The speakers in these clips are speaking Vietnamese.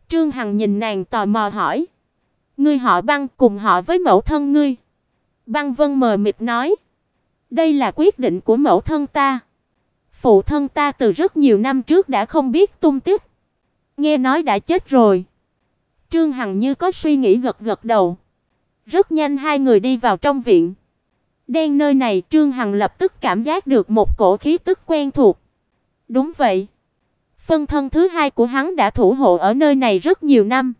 Trương Hằng nhìn nàng tò mò hỏi: "Ngươi họ Băng, cùng họ với mẫu thân ngươi?" Băng Vân mờ mịt nói: "Đây là quyết định của mẫu thân ta. Phụ thân ta từ rất nhiều năm trước đã không biết tung tích, nghe nói đã chết rồi." Trương Hằng như có suy nghĩ gật gật đầu. Rất nhanh hai người đi vào trong viện. Đến nơi này, Trương Hằng lập tức cảm giác được một cổ khí tức quen thuộc. Đúng vậy, phân thân thứ hai của hắn đã thủ hộ ở nơi này rất nhiều năm.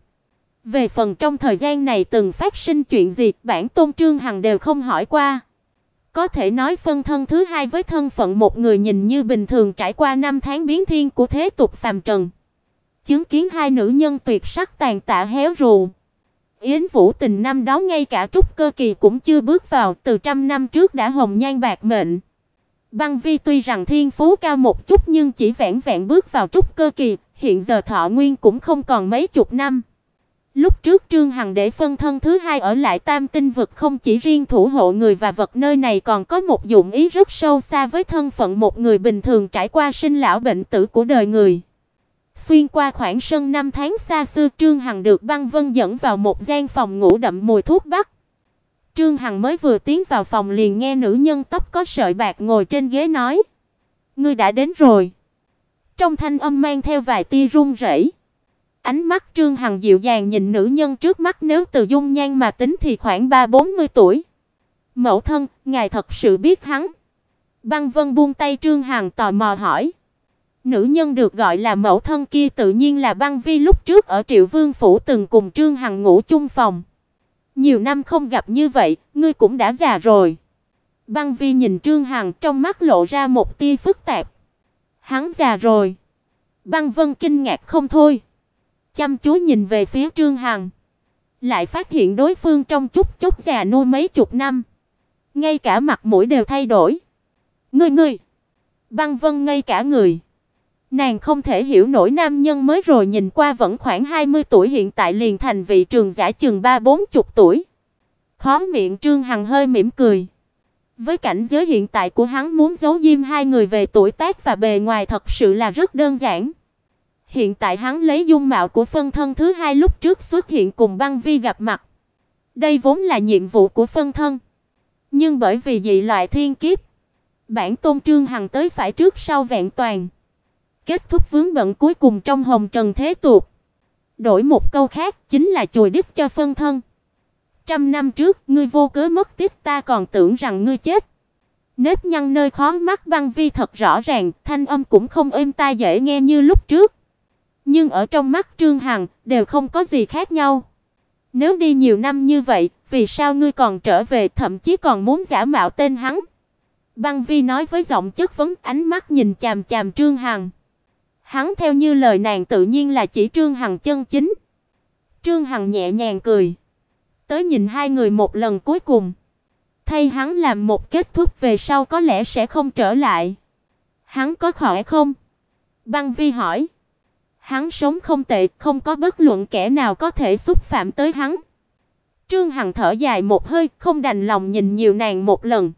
Về phần trong thời gian này từng phát sinh chuyện gì, bản tôn Trương Hằng đều không hỏi qua. Có thể nói phân thân thứ hai với thân phận một người nhìn như bình thường trải qua năm tháng biến thiên của thế tục phàm trần, chứng kiến hai nữ nhân tuyệt sắc tàn tạ héo rù. Yến Vũ Tình năm đó ngay cả trúc cơ kỳ cũng chưa bước vào, từ trăm năm trước đã hồng nhan bạc mệnh. Băng Vi tuy rằng thiên phú cao một chút nhưng chỉ vẹn vẹn bước vào trúc cơ kỳ, hiện giờ thọ nguyên cũng không còn mấy chục năm. Lúc trước Trương Hằng để phân thân thứ hai ở lại Tam Tinh vực không chỉ riêng thủ hộ người và vật nơi này, còn có một dụng ý rất sâu xa với thân phận một người bình thường trải qua sinh lão bệnh tử của đời người. Xuyên qua khoảng sân năm tháng xa xưa, Trương Hằng được Băng Vân dẫn vào một gian phòng ngủ đậm mùi thuốc bắc. Trương Hằng mới vừa tiến vào phòng liền nghe nữ nhân tóc có sợi bạc ngồi trên ghế nói: "Ngươi đã đến rồi." Trong thanh âm mang theo vài tia run rẩy. Ánh mắt Trương Hằng dịu dàng nhìn nữ nhân trước mắt, nếu từ dung nhan mà tính thì khoảng 30-40 tuổi. "Mẫu thân, ngài thật sự biết hắn?" Băng Vân buông tay Trương Hằng tò mò hỏi. Nữ nhân được gọi là mẫu thân kia tự nhiên là Băng Vi, lúc trước ở Triệu Vương phủ từng cùng Trương Hằng ngủ chung phòng. "Nhiều năm không gặp như vậy, ngươi cũng đã già rồi." Băng Vi nhìn Trương Hằng, trong mắt lộ ra một tia phức tạp. "Hắn già rồi?" Băng Vân kinh ngạc không thôi, chăm chú nhìn về phía Trương Hằng, lại phát hiện đối phương trong chút chốc già nua mấy chục năm, ngay cả mặt mũi đều thay đổi. Ngươi. Băng Vân ngây cả người. Nàng không thể hiểu nổi, nam nhân mới rồi nhìn qua vẫn khoảng 20 tuổi hiện tại liền thành vị trường giả chừng 30-40 tuổi. Khóe miệng Trương Hằng hơi mỉm cười. Với cảnh giới hiện tại của hắn, muốn giấu diêm hai người về tuổi tác và bề ngoài thật sự là rất đơn giản. Hiện tại hắn lấy dung mạo của phân thân thứ hai lúc trước xuất hiện cùng Băng Vi gặp mặt. Đây vốn là nhiệm vụ của phân thân, nhưng bởi vì dị loại thiên kiếp, bản tôn Trương Hằng tới phải trước sau vẹn toàn, kết thúc vướng bận cuối cùng trong hồng trần thế tục. Đổi một câu khác chính là chùi đít cho phân thân. 100 năm trước ngươi vô cớ mất tích, ta còn tưởng rằng ngươi chết. Nếp nhăn nơi khóe mắt Băng Vi thật rõ ràng, thanh âm cũng không êm tai dễ nghe như lúc trước. Nhưng ở trong mắt Trương Hằng đều không có gì khác nhau. Nếu đi nhiều năm như vậy, vì sao ngươi còn trở về, thậm chí còn muốn giả mạo tên hắn? Băng Vi nói với giọng chất vấn, ánh mắt nhìn chằm chằm Trương Hằng. Hắn theo như lời nàng tự nhiên là chỉ Trương Hằng chân chính. Trương Hằng nhẹ nhàng cười, tới nhìn hai người một lần cuối cùng, thay hắn làm một kết thúc, về sau có lẽ sẽ không trở lại. Hắn có khỏe không? Băng Vi hỏi. Hắn sống không tệ, không có bất luận kẻ nào có thể xúc phạm tới hắn. Trương Hằng thở dài một hơi, không đành lòng nhìn nhiều nàng một lần.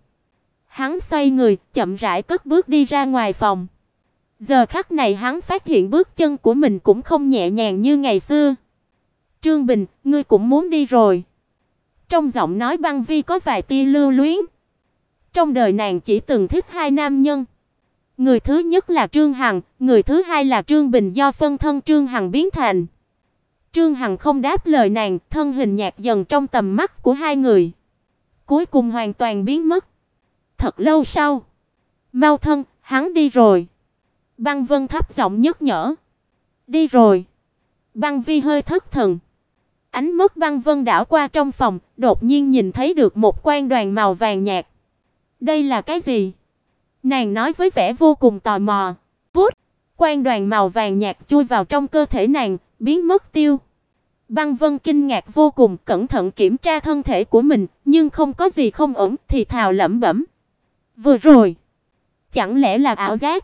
Hắn xoay người, chậm rãi cất bước đi ra ngoài phòng. Giờ khắc này hắn phát hiện bước chân của mình cũng không nhẹ nhàng như ngày xưa. "Trương Bình, ngươi cũng muốn đi rồi?" Trong giọng nói Băng Vi có vài tia lưu luyến. Trong đời nàng chỉ từng thích hai nam nhân. Người thứ nhất là Trương Hằng, người thứ hai là Trương Bình do phân thân Trương Hằng biến thành. Trương Hằng không đáp lời nàng, thân hình nhạt dần trong tầm mắt của hai người, cuối cùng hoàn toàn biến mất. Thật lâu sau, "Mau thân, hắn đi rồi." Băng Vân thấp giọng nhắc nhở. "Đi rồi?" Băng Vi hơi thất thần. Ánh mắt Băng Vân đảo qua trong phòng, đột nhiên nhìn thấy được một quan đoàn màu vàng nhạt. "Đây là cái gì?" Nàng nói với vẻ vô cùng tò mò. Vút, quan đoàn màu vàng nhạt chui vào trong cơ thể nàng, biến mất tiêu. Băng Vân kinh ngạc vô cùng, cẩn thận kiểm tra thân thể của mình, nhưng không có gì không ổn, thì thào lẩm bẩm. Vừa rồi, chẳng lẽ là ảo giác?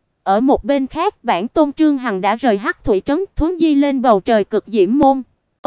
Ở một bên khác, bản tôn Trương Hằng đã rời Hắc Thủy trấn, thuấn di lên bầu trời cực diễm môn.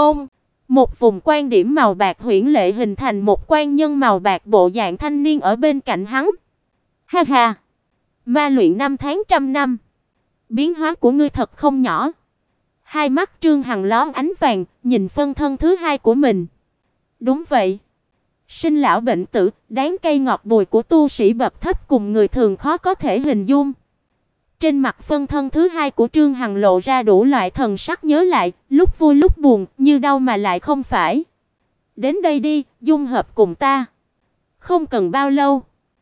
Một vùng quan điểm màu bạc huyễn lệ hình thành một quan nhân màu bạc bộ dạng thanh niên ở bên cạnh hắn. Ha ha, ma luyện 5 tháng trăm năm, biến hóa của ngươi thật không nhỏ. Hai mắt Trương Hằng lóe ánh vàng, nhìn phân thân thứ hai của mình. Đúng vậy. Sinh lão bệnh tử, đáng cay ngọt bùi của tu sĩ bậc thấp cùng người thường khó có thể hình dung. Trên mặt phân thân thứ hai của Trương Hằng lộ ra đủ loại thần sắc nhớ lại, lúc vui lúc buồn, như đau mà lại không phải. Đến đây đi, dung hợp cùng ta. Không cần bao lâu,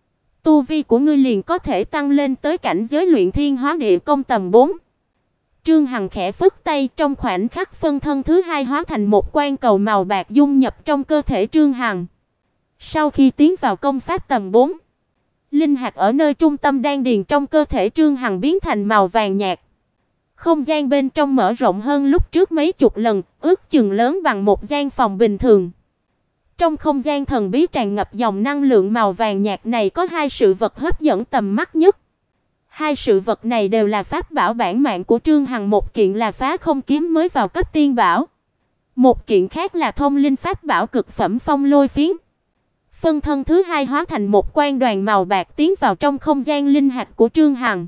tu vi của ngươi liền có thể tăng lên tới cảnh giới luyện thiên hóa địa công tầm 4. Trương Hằng khẽ phất tay, trong khoảnh khắc phân thân thứ hai hóa thành một quan cầu màu bạc dung nhập trong cơ thể Trương Hằng. Sau khi tiến vào công pháp tầm 4, linh hạt ở nơi trung tâm đan điền trong cơ thể Trương Hằng biến thành màu vàng nhạt. Không gian bên trong mở rộng hơn lúc trước mấy chục lần, ước chừng lớn bằng một gian phòng bình thường. Trong không gian thần bí tràn ngập dòng năng lượng màu vàng nhạt này có hai sự vật hấp dẫn tầm mắt nhất. Hai sự vật này đều là pháp bảo bản mạng của Trương Hằng, một kiện là phá không kiếm mới vào cấp tiên bảo, một kiện khác là thông linh pháp bảo cực phẩm phong lôi phiến. Phân thân thứ hai hóa thành một quang đoàn màu bạc tiến vào trong không gian linh hạt của Trương Hằng.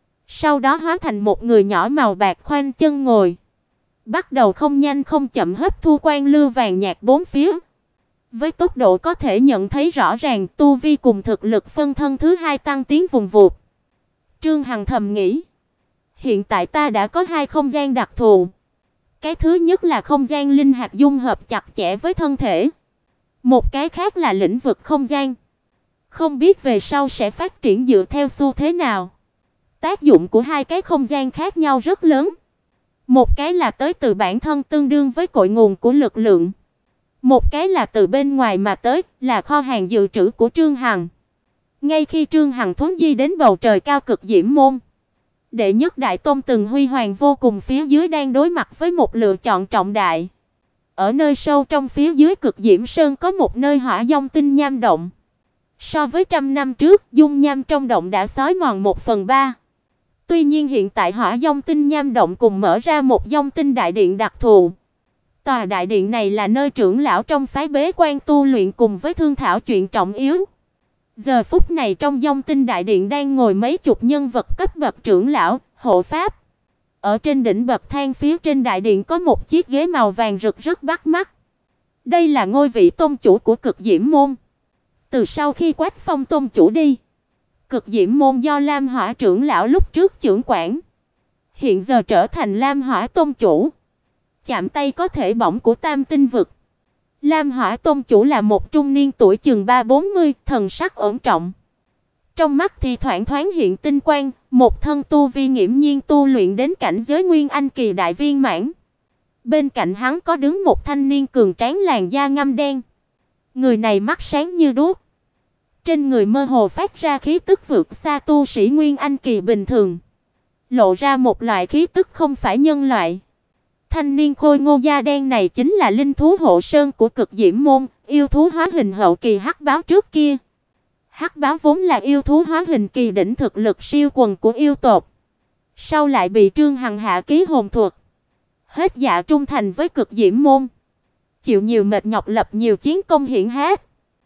Sau đó hóa thành một người nhỏ màu bạc khoanh chân ngồi, bắt đầu không nhanh không chậm hấp thu quang lưu vàng nhạt bốn phía. Với tốc độ có thể nhận thấy rõ ràng, tu vi cùng thực lực phân thân thứ hai tăng tiến vùng vụt. Trương Hằng thầm nghĩ, hiện tại ta đã có hai không gian đặc thù. Cái thứ nhất là không gian linh hạt dung hợp chặt chẽ với thân thể. Một cái khác là lĩnh vực không gian. Không biết về sau sẽ phát triển dựa theo xu thế nào. Tác dụng của hai cái không gian khác nhau rất lớn. Một cái là tới từ bản thân tương đương với cội nguồn của lực lượng. Một cái là từ bên ngoài mà tới, là kho hàng dự trữ của Trương Hằng. Ngay khi Trương Hằng thuấn di đến bầu trời cao cực diễm môn, đệ nhất đại tôn từng huy hoàng vô cùng phía dưới đang đối mặt với một lựa chọn trọng đại. Ở nơi sâu trong phía dưới cực diễm sơn có một nơi hỏa dung tinh nham động. So với trăm năm trước, dung nham trong động đã xói mòn 1/3. Tuy nhiên hiện tại hỏa dung tinh nham động cùng mở ra một dung tinh đại điện đặc thù. Tòa đại điện này là nơi trưởng lão trong phái bế quan tu luyện cùng với thương thảo chuyện trọng yếu. Giờ phút này trong dung tinh đại điện đang ngồi mấy chục nhân vật cấp bậc trưởng lão, hộ pháp. Ở trên đỉnh bậc thang phía trên đại điện có một chiếc ghế màu vàng rực rất bắt mắt. Đây là ngôi vị tôn chủ của Cực Diễm môn. Từ sau khi Quách Phong tôn chủ đi, Cực Diễm môn do Lam Hỏa trưởng lão lúc trước trưởng quản, hiện giờ trở thành Lam Hỏa tôn chủ. Chạm tay có thể bỏng của Tam Tinh vực. Lam Hỏa tôn chủ là một trung niên tuổi chừng 30-40, thần sắc ổn trọng. Trong mắt thì thoảng thoáng hiện tinh quang, một thân tu vi nghiễm nhiên tu luyện đến cảnh giới Nguyên Anh kỳ đại viên mãn. Bên cạnh hắn có đứng một thanh niên cường tráng làn da ngăm đen. Người này mắt sáng như đuốc. Trên người mơ hồ phát ra khí tức vượt xa tu sĩ Nguyên Anh kỳ bình thường, lộ ra một loại khí tức không phải nhân loại. Thanh niên khôi ngô da đen này chính là linh thú hộ sơn của Cực Diễm môn, yêu thú hóa hình hậu kỳ hắc báo trước kia. Hắc báo vốn là yêu thú hóa hình kỳ đỉnh thực lực siêu quần của yêu tộc, sau lại bị Trương Hằng hạ ký hồn thuật, hết dạ trung thành với Cực Diễm môn, chịu nhiều mệt nhọc lập nhiều chiến công hiển hách.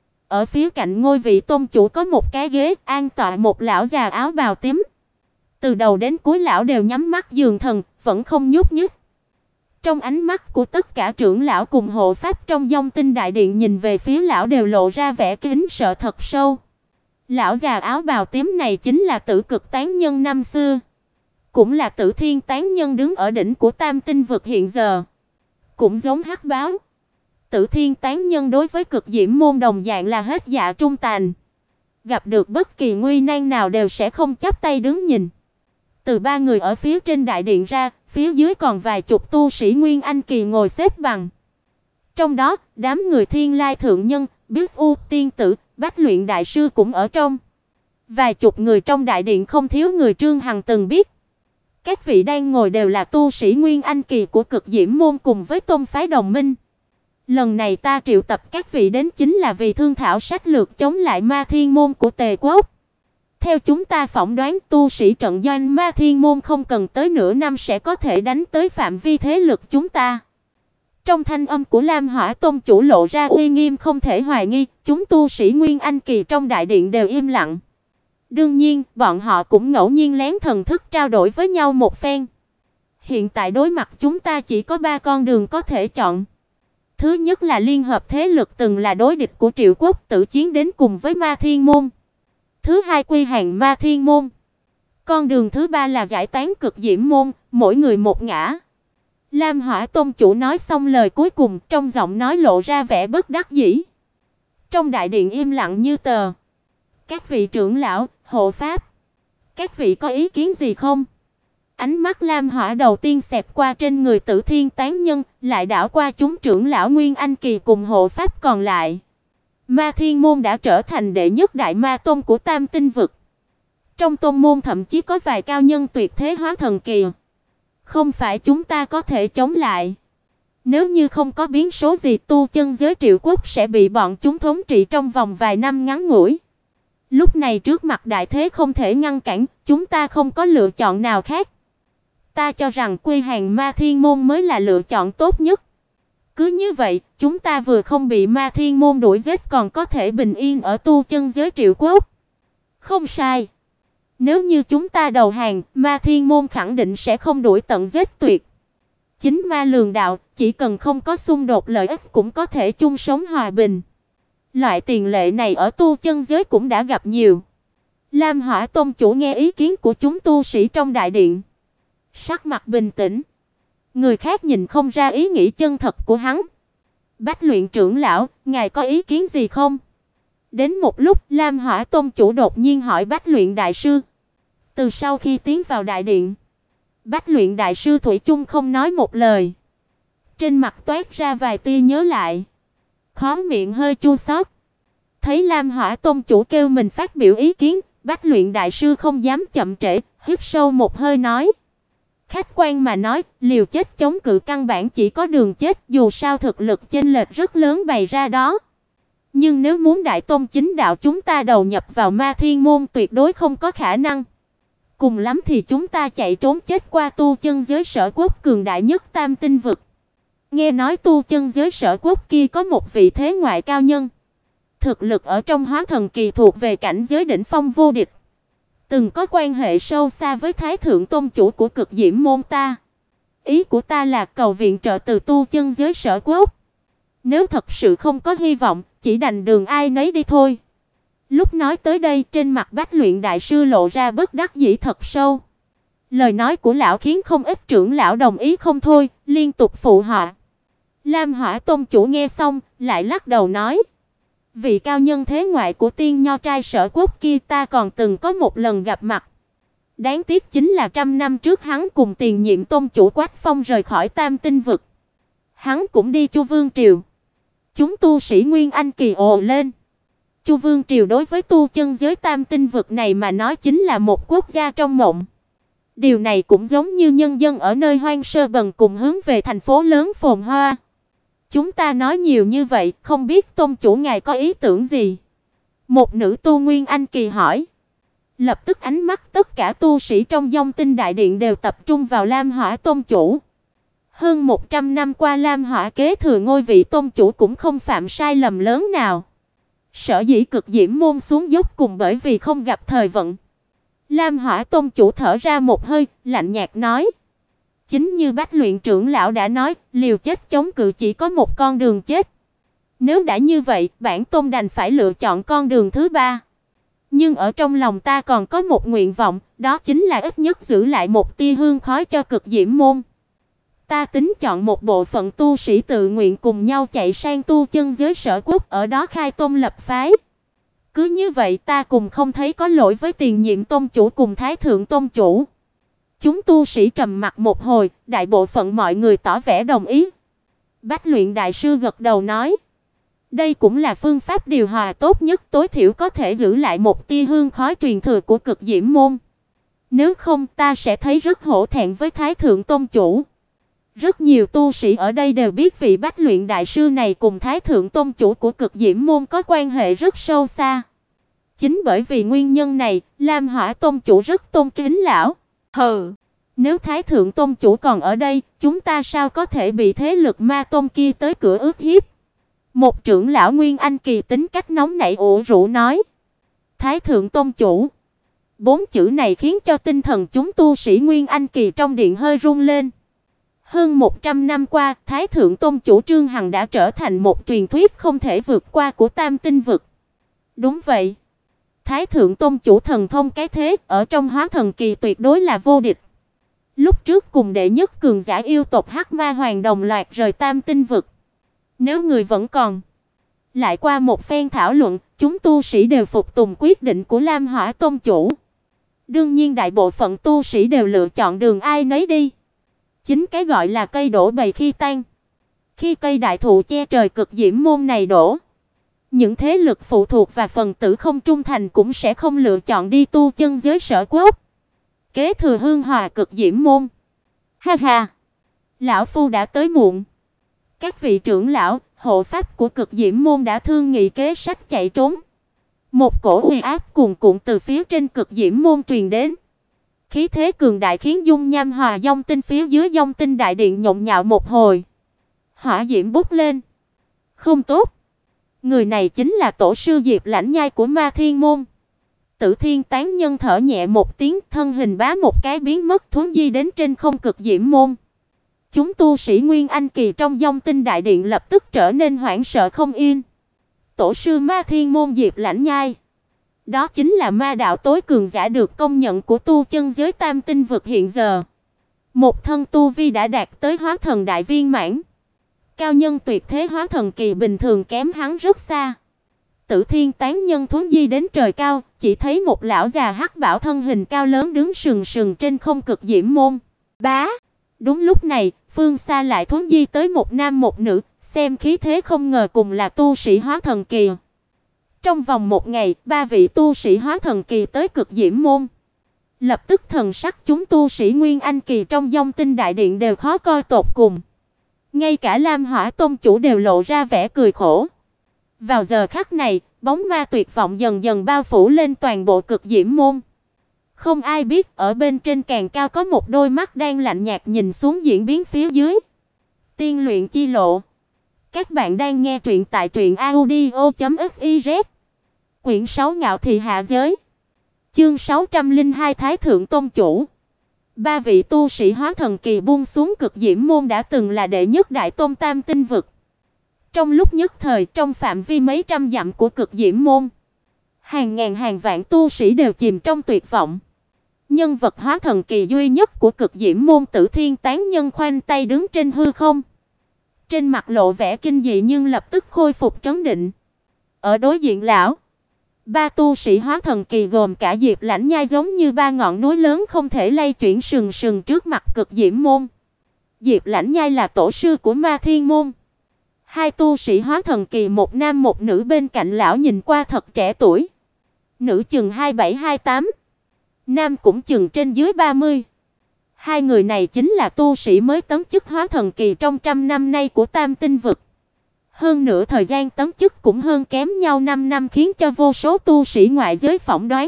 Ở phía cạnh ngôi vị tôn chủ có một cái ghế, an tọa một lão già áo bào tím. Từ đầu đến cuối lão đều nhắm mắt dường thần, vẫn không nhúc nhích. Trong ánh mắt của tất cả trưởng lão cùng hộ pháp trong Dung Tinh đại điện nhìn về phía lão đều lộ ra vẻ kính sợ thật sâu. Lão già áo bào tím này chính là Tử Cực tán nhân năm xưa, cũng là Tử Thiên tán nhân đứng ở đỉnh của Tam Tinh vực hiện giờ. Cũng giống hắc báo, Tử Thiên tán nhân đối với Cực Diễm môn đồng dạng là hết dạ trung thành, gặp được bất kỳ nguy nan nào đều sẽ không chắp tay đứng nhìn. Từ ba người ở phía trên đại điện ra, phía dưới còn vài chục tu sĩ Nguyên Anh kỳ ngồi xếp bằng. Trong đó, đám người Thiên Lai thượng nhân, Biết U tiên tử, Bách Luyện đại sư cũng ở trong. Vài chục người trong đại điện không thiếu người Trương Hằng từng biết. Các vị đang ngồi đều là tu sĩ Nguyên Anh kỳ của Cực Diễm môn cùng với tôn phái đồng minh. Lần này ta triệu tập các vị đến chính là vì thương thảo sách lược chống lại Ma Thiên môn của Tề quốc. Theo chúng ta phỏng đoán, tu sĩ trận doanh Ma Thiên môn không cần tới nửa năm sẽ có thể đánh tới phạm vi thế lực chúng ta. Trong thanh âm của Lam Hỏa tôn chủ lộ ra uy nghiêm không thể hoài nghi, chúng tu sĩ Nguyên Anh kỳ trong đại điện đều im lặng. Đương nhiên, bọn họ cũng ngẫu nhiên lén thần thức trao đổi với nhau một phen. Hiện tại đối mặt chúng ta chỉ có 3 con đường có thể chọn. Thứ nhất là liên hợp thế lực từng là đối địch của Triệu Quốc tử chiến đến cùng với Ma Thiên môn. Thứ hai quy hàng Ma Thiên môn. Con đường thứ ba là giải tán Cực Diễm môn, mỗi người một ngã. Lam Hỏa Tôn chủ nói xong lời cuối cùng, trong giọng nói lộ ra vẻ bất đắc dĩ. Trong đại điện im lặng như tờ. Các vị trưởng lão, hộ pháp, các vị có ý kiến gì không? Ánh mắt Lam Hỏa đầu tiên xẹt qua trên người Tử Thiên tán nhân, lại đảo qua chúng trưởng lão Nguyên Anh kỳ cùng hộ pháp còn lại. Ma Thiên môn đã trở thành đệ nhất đại ma tôn của Tam Tinh vực. Trong tôn môn thậm chí có vài cao nhân tuyệt thế hóa thần kỳ. Không phải chúng ta có thể chống lại. Nếu như không có biến số gì, tu chân giới Triệu Quốc sẽ bị bọn chúng thống trị trong vòng vài năm ngắn ngủi. Lúc này trước mặt đại thế không thể ngăn cản, chúng ta không có lựa chọn nào khác. Ta cho rằng quy hàng Ma Thiên môn mới là lựa chọn tốt nhất. Cứ như vậy, chúng ta vừa không bị Ma Thiên môn đuổi giết còn có thể bình yên ở tu chân giới Triệu Quốc. Không sai. Nếu như chúng ta đầu hàng, Ma Thiên môn khẳng định sẽ không đuổi tận giết tuyệt. Chính ma lường đạo, chỉ cần không có xung đột lợi ích cũng có thể chung sống hòa bình. Loại tiền lệ này ở tu chân giới cũng đã gặp nhiều. Lam Hỏa Tôn chủ nghe ý kiến của chúng tu sĩ trong đại điện, sắc mặt bình tĩnh. Người khác nhìn không ra ý nghĩ chân thật của hắn. Bách Luyện trưởng lão, ngài có ý kiến gì không? Đến một lúc, Lam Hỏa Tôn chủ đột nhiên hỏi Bách Luyện đại sư. Từ sau khi tiến vào đại điện, Bách Luyện đại sư thủy chung không nói một lời. Trên mặt toát ra vài tia nhớ lại, khóe miệng hơi chua xót. Thấy Lam Hỏa Tôn chủ kêu mình phát biểu ý kiến, Bách Luyện đại sư không dám chậm trễ, hít sâu một hơi nói: khách quan mà nói, liều chết chống cự căn bản chỉ có đường chết, dù sao thực lực chênh lệch rất lớn bày ra đó. Nhưng nếu muốn đại tôn chính đạo chúng ta đầu nhập vào Ma Thiên môn tuyệt đối không có khả năng. Cùng lắm thì chúng ta chạy trốn chết qua tu chân giới Sở Quốc cường đại nhất Tam Tinh vực. Nghe nói tu chân giới Sở Quốc kia có một vị thế ngoại cao nhân, thực lực ở trong hóa thần kỳ thuộc về cảnh giới đỉnh phong vô địch, từng có quan hệ sâu xa với Thái thượng tôn chủ của Cực Diễm môn ta. Ý của ta là cầu viện trợ từ tu chân giới Sở Quốc. Nếu thật sự không có hy vọng, chỉ đành đường ai nấy đi thôi. Lúc nói tới đây, trên mặt Bách Luyện đại sư lộ ra bất đắc dĩ thật sâu. Lời nói của lão khiến không ít trưởng lão đồng ý không thôi, liên tục phụ họa. Lam Hỏa Tôn chủ nghe xong, lại lắc đầu nói: vị cao nhân thế ngoại của Tiên Nho trai Sở Quốc kia ta còn từng có một lần gặp mặt. Đáng tiếc chính là 100 năm trước hắn cùng tiền nhiệm tôn chủ Quách Phong rời khỏi Tam Tinh vực. Hắn cũng đi Chu Vương triều. Chúng tu sĩ Nguyên Anh kỳ ồ lên. Chu Vương triều đối với tu chân giới Tam Tinh vực này mà nói chính là một quốc gia trong mộng. Điều này cũng giống như nhân dân ở nơi hoang sơ bần cùng hướng về thành phố lớn phồn hoa. Chúng ta nói nhiều như vậy, không biết tôn chủ ngài có ý tưởng gì? Một nữ tu Nguyên Anh kỳ hỏi. Lập tức ánh mắt tất cả tu sĩ trong Dòng Tinh đại điện đều tập trung vào Lam Hỏa tôn chủ. Hơn 100 năm qua Lam Hỏa kế thừa ngôi vị tôn chủ cũng không phạm sai lầm lớn nào. Sở dĩ Cực Diễm môn xuống dốc cùng bởi vì không gặp thời vận. Lam Hỏa tôn chủ thở ra một hơi, lạnh nhạt nói: chính như Bách Luyện trưởng lão đã nói, liều chết chống cự chỉ có một con đường chết. Nếu đã như vậy, bản tôn đành phải lựa chọn con đường thứ ba. Nhưng ở trong lòng ta còn có một nguyện vọng, đó chính là ít nhất giữ lại một tia hương khói cho Cực Diễm môn. Ta tính chọn một bộ phận tu sĩ tự nguyện cùng nhau chạy sang tu chân giới Sở Quốc, ở đó khai tôn lập phái. Cứ như vậy ta cùng không thấy có lỗi với tiền nhiệm tôn chủ cùng Thái thượng tôn chủ. Chúng tu sĩ trầm mặc một hồi, đại bộ phận mọi người tỏ vẻ đồng ý. Bách Luyện đại sư gật đầu nói: đây cũng là phương pháp điều hòa tốt nhất, tối thiểu có thể giữ lại một tia hương khói truyền thừa của Cực Diễm môn. Nếu không ta sẽ thấy rất hổ thẹn với Thái thượng tôn chủ. Rất nhiều tu sĩ ở đây đều biết vị Bách Luyện đại sư này cùng Thái thượng tôn chủ của Cực Diễm môn có quan hệ rất sâu xa. Chính bởi vì nguyên nhân này, Lam Hỏa tôn chủ rất tôn kính lão. Hừ, nếu Thái thượng tôn chủ còn ở đây, chúng ta sao có thể bị thế lực ma tôn kia tới cửa ức hiếp? Một trưởng lão Nguyên Anh kỳ tính cách nóng nảy ủ rũ nói: Thái thượng tôn chủ, 4 chữ này khiến cho tinh thần chúng tu sĩ Nguyên Anh kỳ trong điện hơi rung lên. Hơn 100 năm qua, Thái Thượng Tôn chủ Trương Hằng đã trở thành một truyền thuyết không thể vượt qua của Tam Tinh vực. Đúng vậy, Thái Thượng Tôn chủ thần thông cái thế, ở trong Hóa Thần kỳ tuyệt đối là vô địch. Lúc trước cùng đệ nhất cường giả yêu tộc Hắc Ma Hoàng đồng loạt rời Tam Tinh vực. Nếu người vẫn còn, lại qua một phen thảo luận, chúng tu sĩ đều phục tùng quyết định của Lam Hỏa Tôn chủ. Đương nhiên đại bộ phận tu sĩ đều lựa chọn đường ai nấy đi. Chính cái gọi là cây đổ bầy khi tan. Khi cây đại thụ che trời cực diễm môn này đổ, những thế lực phụ thuộc và phần tử không trung thành cũng sẽ không lựa chọn đi tu chân giới sở quốc, kế thừa hương hòa cực diễm môn. Ha ha, lão phu đã tới muộn. Các vị trưởng lão, hộ pháp của cực diễm môn đã thương nghị kế sách chạy trốn. Một cổ uy áp cuồn cuộn từ phía trên cực diễm môn truyền đến. Khí thế cường đại khiến dung nham hòa dông tinh phía dưới dông tinh đại điện nhộn nhạo một hồi. Hỏa diễm bốc lên. Không tốt. Người này chính là tổ sư Diệp Lãnh Nhai của Ma Thiên môn. Tử Thiên tán nhân thở nhẹ một tiếng, thân hình bá một cái biến mất thuấn di đến trên không cực diễm môn. Chúng tu sĩ Nguyên Anh kỳ trong dông tinh đại điện lập tức trở nên hoảng sợ không yên. Tổ sư Ma Thiên môn Diệp Lãnh Nhai, đó chính là ma đạo tối cường giả được công nhận của tu chân giới Tam Tinh vực hiện giờ. Một thân tu vi đã đạt tới Hóa Thần đại viên mãn. Cao nhân tuyệt thế Hóa Thần kỳ bình thường kém hắn rất xa. Tử Thiên tán nhân thuấn di đến trời cao, chỉ thấy một lão già hắc bảo thân hình cao lớn đứng sừng sừng trên không cực diễm môn. Bá! Đúng lúc này, phương xa lại thuấn di tới một nam một nữ, xem khí thế không ngờ cùng là tu sĩ Hóa Thần kỳ. Trong vòng một ngày, 3 vị tu sĩ Hóa Thần kỳ tới cực diễm môn. Lập tức thần sắc chúng tu sĩ Nguyên Anh kỳ trong dông tinh đại điện đều khó coi tột cùng. Ngay cả Lam Hỏa Tôn chủ đều lộ ra vẻ cười khổ. Vào giờ khắc này, bóng ma tuyệt vọng dần dần bao phủ lên toàn bộ cực diễm môn. Không ai biết ở bên trên càng cao có một đôi mắt đang lạnh nhạt nhìn xuống diễn biến phía dưới. Tiên luyện chi lộ. Các bạn đang nghe truyện tại truyệnaudio.fiz. Quyển 6 Ngạo thị hạ giới. Chương 602 Thái Thượng Tôn chủ. 3 vị tu sĩ Hóa Thần kỳ buông xuống cực diễm môn đã từng là đệ nhất đại tôn Tam Tinh vực. Trong lúc nhất thời, trong phạm vi mấy trăm dặm của cực diễm môn, hàng ngàn hàng vạn tu sĩ đều chìm trong tuyệt vọng. Nhân vật Hóa Thần kỳ duy nhất của cực diễm môn Tử Thiên tán nhân khoanh tay đứng trên hư không. Trên mặt lộ vẻ kinh dị nhưng lập tức khôi phục trấn định. Ở đối diện lão, 3 tu sĩ Hóa Thần kỳ gồm cả Diệp Lãnh Nhai giống như 3 ngọn núi lớn không thể lay chuyển sừng sừng trước mặt cực diễm môn. Diệp Lãnh Nhai là tổ sư của Ma Thiên môn. 2 tu sĩ Hóa Thần kỳ một nam một nữ bên cạnh lão nhìn qua thật trẻ tuổi. Nữ chừng 27-28, nam cũng chừng trên dưới 30. 2 người này chính là tu sĩ mới tấn chức Hóa Thần kỳ trong trăm năm nay của Tam Tinh vực. Hơn nữa thời gian tấn chức cũng hơn kém nhau 5 năm khiến cho vô số tu sĩ ngoại giới phỏng đoán.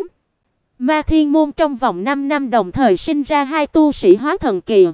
Ma Thiên môn trong vòng 5 năm đồng thời sinh ra 2 tu sĩ Hóa Thần kỳ,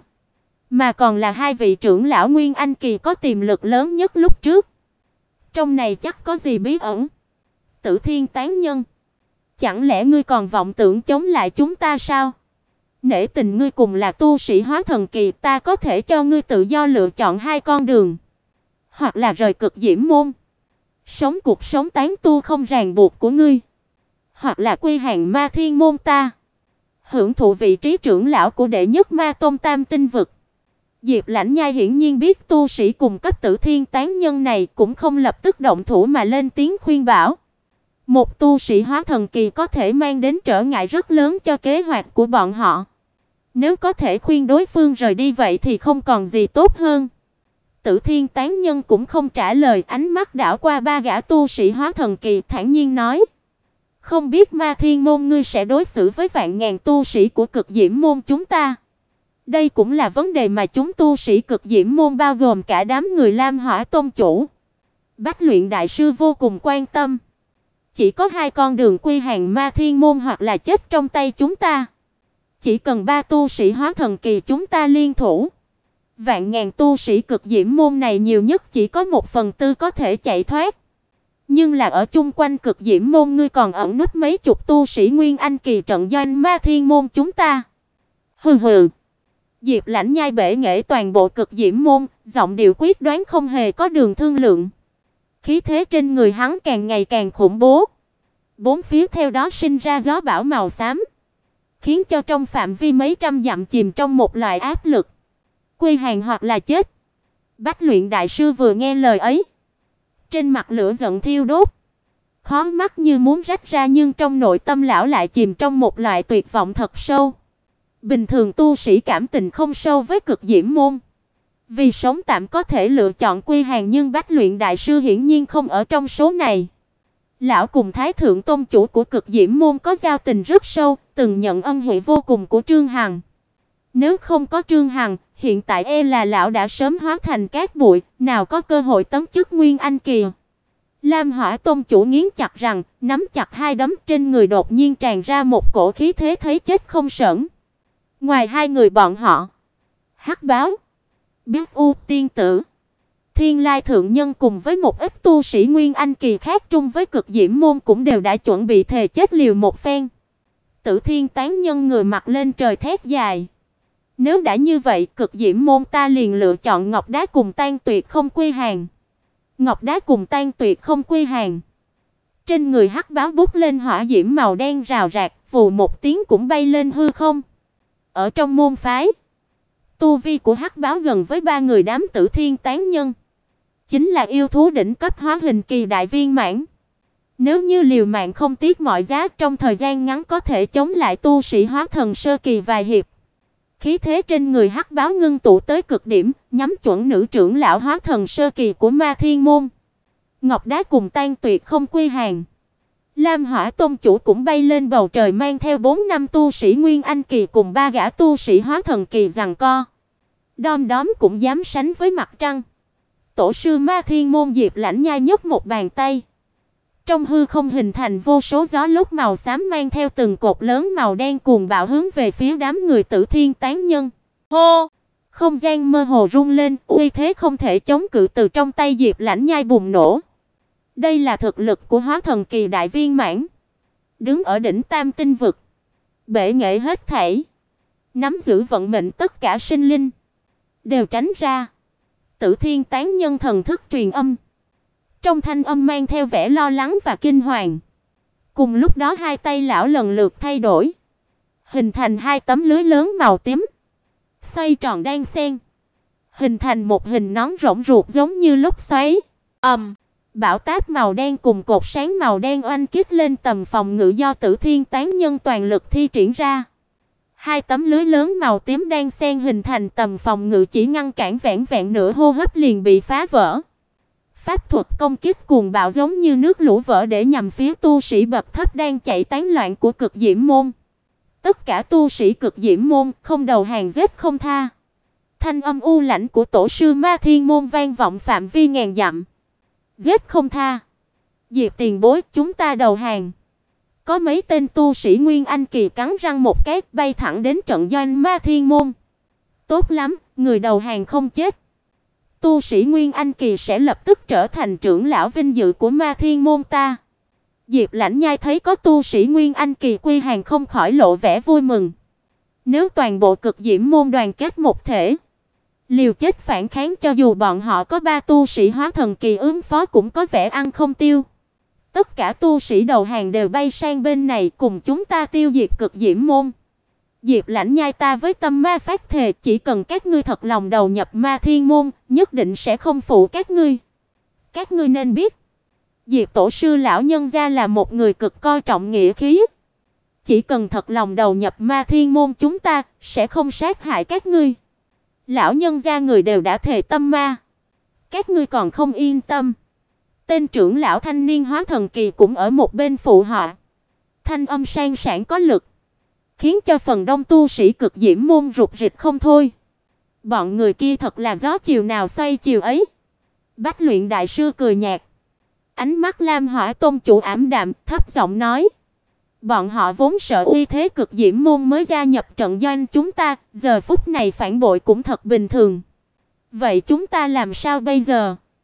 mà còn là 2 vị trưởng lão Nguyên Anh kỳ có tiềm lực lớn nhất lúc trước. Trong này chắc có gì bí ẩn. Tử Thiên tán nhân, chẳng lẽ ngươi còn vọng tưởng chống lại chúng ta sao? Nể tình ngươi cùng là tu sĩ Hóa Thần kỳ, ta có thể cho ngươi tự do lựa chọn 2 con đường. Hoặc là rời cực diễm môn, sống cuộc sống tán tu không ràng buộc của ngươi, hoặc là quy hàng Ma Thiên môn ta, hưởng thụ vị trí trưởng lão của đệ nhất Ma Tôn Tam Tinh vực. Diệp Lãnh Nhai hiển nhiên biết tu sĩ cùng cấp Tử Thiên tán nhân này cũng không lập tức động thủ mà lên tiếng khuyên bảo. Một tu sĩ Hóa Thần kỳ có thể mang đến trở ngại rất lớn cho kế hoạch của bọn họ. Nếu có thể khuyên đối phương rời đi vậy thì không còn gì tốt hơn. Tử Thiên tán nhân cũng không trả lời, ánh mắt đảo qua 3 gã tu sĩ Hóa Thần kỳ thản nhiên nói: "Không biết Ma Thiên môn ngươi sẽ đối xử với vạn ngàn tu sĩ của cực diễm môn chúng ta?" Đây cũng là vấn đề mà chúng tu sĩ cực diễm môn bao gồm cả đám người Lam Hỏa Tôn chủ, Bách Luyện đại sư vô cùng quan tâm. Chỉ có 2 con đường quy hàng Ma Thiên môn hoặc là chết trong tay chúng ta. Chỉ cần 3 tu sĩ Hóa Thần kỳ chúng ta liên thủ, vạn ngàn tu sĩ cực diễm môn này nhiều nhất chỉ có 1/4 có thể chạy thoát. Nhưng là ở chung quanh Cực Diễm môn ngươi còn ẩn núp mấy chục tu sĩ Nguyên Anh kỳ trận doanh Ma Thiên môn chúng ta. Hừ hừ. Diệp Lãnh Nhai bể nghệ toàn bộ Cực Diễm môn, giọng điệu quyết đoán không hề có đường thương lượng. Khí thế trên người hắn càng ngày càng khủng bố. Bốn phía theo đó sinh ra gió bão màu xám, khiến cho trong phạm vi mấy trăm dặm chìm trong một loại áp lực. Quy hàng hoặc là chết. Bách Luyện đại sư vừa nghe lời ấy, trên mặt lửa giận thiêu đốt, khó mắt như muốn rách ra, nhưng trong nội tâm lão lại chìm trong một loại tuyệt vọng thật sâu. Bình thường tu sĩ cảm tình không sâu với Cực Diễm môn, vì sống tạm có thể lựa chọn quy hàng, nhưng Bách Luyện đại sư hiển nhiên không ở trong số này. Lão cùng Thái thượng tôn chủ của Cực Diễm môn có giao tình rất sâu, từng nhận ân huệ vô cùng của Trương Hằng. Nếu không có Trương Hằng, hiện tại e là lão đã sớm hóa thành cát bụi, nào có cơ hội tấn chức Nguyên Anh kỳ. Lam Hỏa tôn chủ nghiến chặt răng, nắm chặt hai đấm, trên người đột nhiên tràn ra một cổ khí thế thấy chết không sởn. Ngoài hai người bọn họ, Hắc Báo, Biết U tiên tử, Thiên Lai thượng nhân cùng với một ít tu sĩ Nguyên Anh kỳ khác chung với Cực Diễm môn cũng đều đã chuẩn bị thề chết liều một phen. Tử Thiên tán nhân ngửa mặt lên trời thét dài. Nếu đã như vậy, Cực Diễm môn ta liền lựa chọn Ngọc Đá cùng Tan Tuyệt không quy hàng. Ngọc Đá cùng Tan Tuyệt không quy hàng. Trên người Hắc Báo bút lên hỏa diễm màu đen rào rạc, vù một tiếng cũng bay lên hư không. Ở trong môn phái, tu vi của Hắc Báo gần với ba người đám Tử Thiên tán nhân, chính là yêu thú đỉnh cấp hóa hình kỳ đại viên mãn. Nếu như liều mạng không tiếc mọi giá, trong thời gian ngắn có thể chống lại tu sĩ hóa thần sơ kỳ vài hiệp. Khí thế trên người Hắc Báo ngưng tụ tới cực điểm, nhắm chuẩn nữ trưởng lão hóa thần sơ kỳ của Ma Thiên môn. Ngọc Đá cùng Tan Tuyệt không quy hàng. Lam Hỏa tôn chủ cũng bay lên bầu trời, mang theo 4 năm tu sĩ Nguyên Anh kỳ cùng 3 gã tu sĩ hóa thần kỳ giằng co. Đom đóm cũng dám sánh với mặt trăng. Tổ sư Ma Thiên môn Diệp Lãnh Nhai nhấc một bàn tay. Trong hư không hình thành vô số gió lốc màu xám, mang theo từng cột lớn màu đen cuồng bạo hướng về phía đám người Tử Thiên tán nhân. Hô! Không gian mơ hồ rung lên, uy thế không thể chống cự từ trong tay Diệp Lãnh Nhai bùng nổ. Đây là thực lực của hóa thần kỳ đại viên mãn, đứng ở đỉnh Tam tinh vực, bể nghệ hết thảy, nắm giữ vận mệnh tất cả sinh linh, đều tránh ra. Tử Thiên tán nhân thần thức truyền âm, trong thanh âm mang theo vẻ lo lắng và kinh hoàng. Cùng lúc đó hai tay lão lần lượt thay đổi, hình thành hai tấm lưới lớn màu tím, xoay tròn đan xen, hình thành một hình nón rỗng ruột giống như lốc xoáy. Bão táp màu đen cùng cột sáng màu đen oanh kích lên tầm phòng ngự do Tử Thiên tán nhân toàn lực thi triển ra. Hai tấm lưới lớn màu tím đan xen hình thành tầm phòng ngự chỉ ngăn cản vẻn vẹn nửa hô hấp liền bị phá vỡ. Pháp thuật công kích cuồng bạo giống như nước lũ vỡ để nhằm phía tu sĩ bậc thấp đang chạy tán loạn của Cực Diễm môn. Tất cả tu sĩ Cực Diễm môn không đầu hàng giết không tha. Thanh âm u lãnh của tổ sư Ma Thiên môn vang vọng phạm vi ngàn dặm. Giết không tha. Diệp tiền bối, chúng ta đầu hàng. Có mấy tên tu sĩ Nguyên Anh kỳ cắn răng một cái, bay thẳng đến trận doanh Ma Thiên môn. Tốt lắm, người đầu hàng không chết. Tu sĩ Nguyên Anh kỳ sẽ lập tức trở thành trưởng lão vinh dự của Ma Thiên môn ta. Diệp Lãnh Nhai thấy có tu sĩ Nguyên Anh kỳ quy hàng không khỏi lộ vẻ vui mừng. Nếu toàn bộ Cực Diễm môn đoàn kết một thể, liều chết phản kháng, cho dù bọn họ có 3 tu sĩ hóa thần kỳ ứng phó cũng có vẻ ăn không tiêu. Tất cả tu sĩ đầu hàng đều bay sang bên này, cùng chúng ta tiêu diệt Cực Diễm môn. Diệp Lãnh Nhai, ta với tâm ma phát thề, chỉ cần các ngươi thật lòng đầu nhập Ma Thiên môn, nhất định sẽ không phụ các ngươi. Các ngươi nên biết, Diệp tổ sư lão nhân gia là một người cực coi trọng nghĩa khí. Chỉ cần thật lòng đầu nhập Ma Thiên môn, chúng ta sẽ không sát hại các ngươi. Lão nhân gia người đều đã thề tâm ma, các ngươi còn không yên tâm. Tên trưởng lão thanh niên hóa thần kỳ cũng ở một bên phụ họa. Thanh âm sang sảng có lực, khiến cho phần đông tu sĩ Cực Diễm môn rụt rịch không thôi. Bọn người kia thật là gió chiều nào xoay chiều ấy. Bách Luyện đại sư cười nhạt. Ánh mắt Lam Hỏa tôn chủ ảm đạm, thấp giọng nói: bọn họ vốn sợ uy thế Cực Diễm môn mới gia nhập trận doanh chúng ta, giờ phút này phản bội cũng thật bình thường. Vậy chúng ta làm sao bây giờ?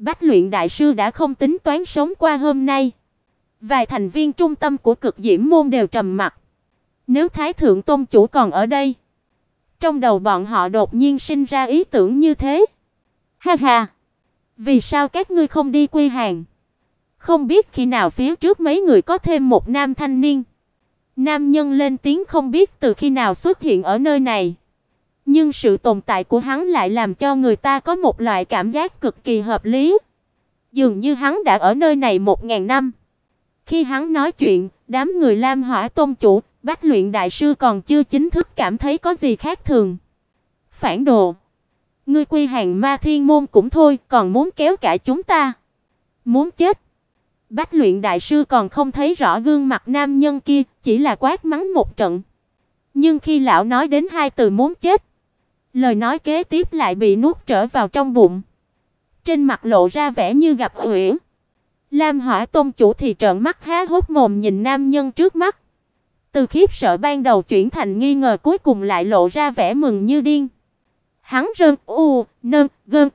Bách luyện đại sư đã không tính toán sống qua hôm nay. Vài thành viên trung tâm của Cực Diễm môn đều trầm mặc. Nếu Thái thượng tôn chủ còn ở đây, trong đầu bọn họ đột nhiên sinh ra ý tưởng như thế. Ha ha, vì sao các ngươi không đi quy hàng? Không biết khi nào phía trước mấy người có thêm một nam thanh niên. Nam nhân lên tiếng không biết từ khi nào xuất hiện ở nơi này. Nhưng sự tồn tại của hắn lại làm cho người ta có một loại cảm giác cực kỳ hợp lý. Dường như hắn đã ở nơi này 1000 năm. Khi hắn nói chuyện, đám người Lam Hỏa tôn chủ, Bách luyện đại sư còn chưa chính thức cảm thấy có gì khác thường. Phản đồ, ngươi quy hàng Ma Thiên môn cũng thôi, còn muốn kéo cả chúng ta. Muốn chết. Bách luyện đại sư còn không thấy rõ gương mặt nam nhân kia, chỉ là quát mắng một trận. Nhưng khi lão nói đến hai từ muốn chết, lời nói kế tiếp lại bị nuốt trở vào trong bụng. Trên mặt lộ ra vẻ như gặp uyển. Lam Hỏa tôn chủ thì trợn mắt há hốc mồm nhìn nam nhân trước mắt. Từ khiếp sợ ban đầu chuyển thành nghi ngờ, cuối cùng lại lộ ra vẻ mừng như điên. Hắn rơn nơn gơn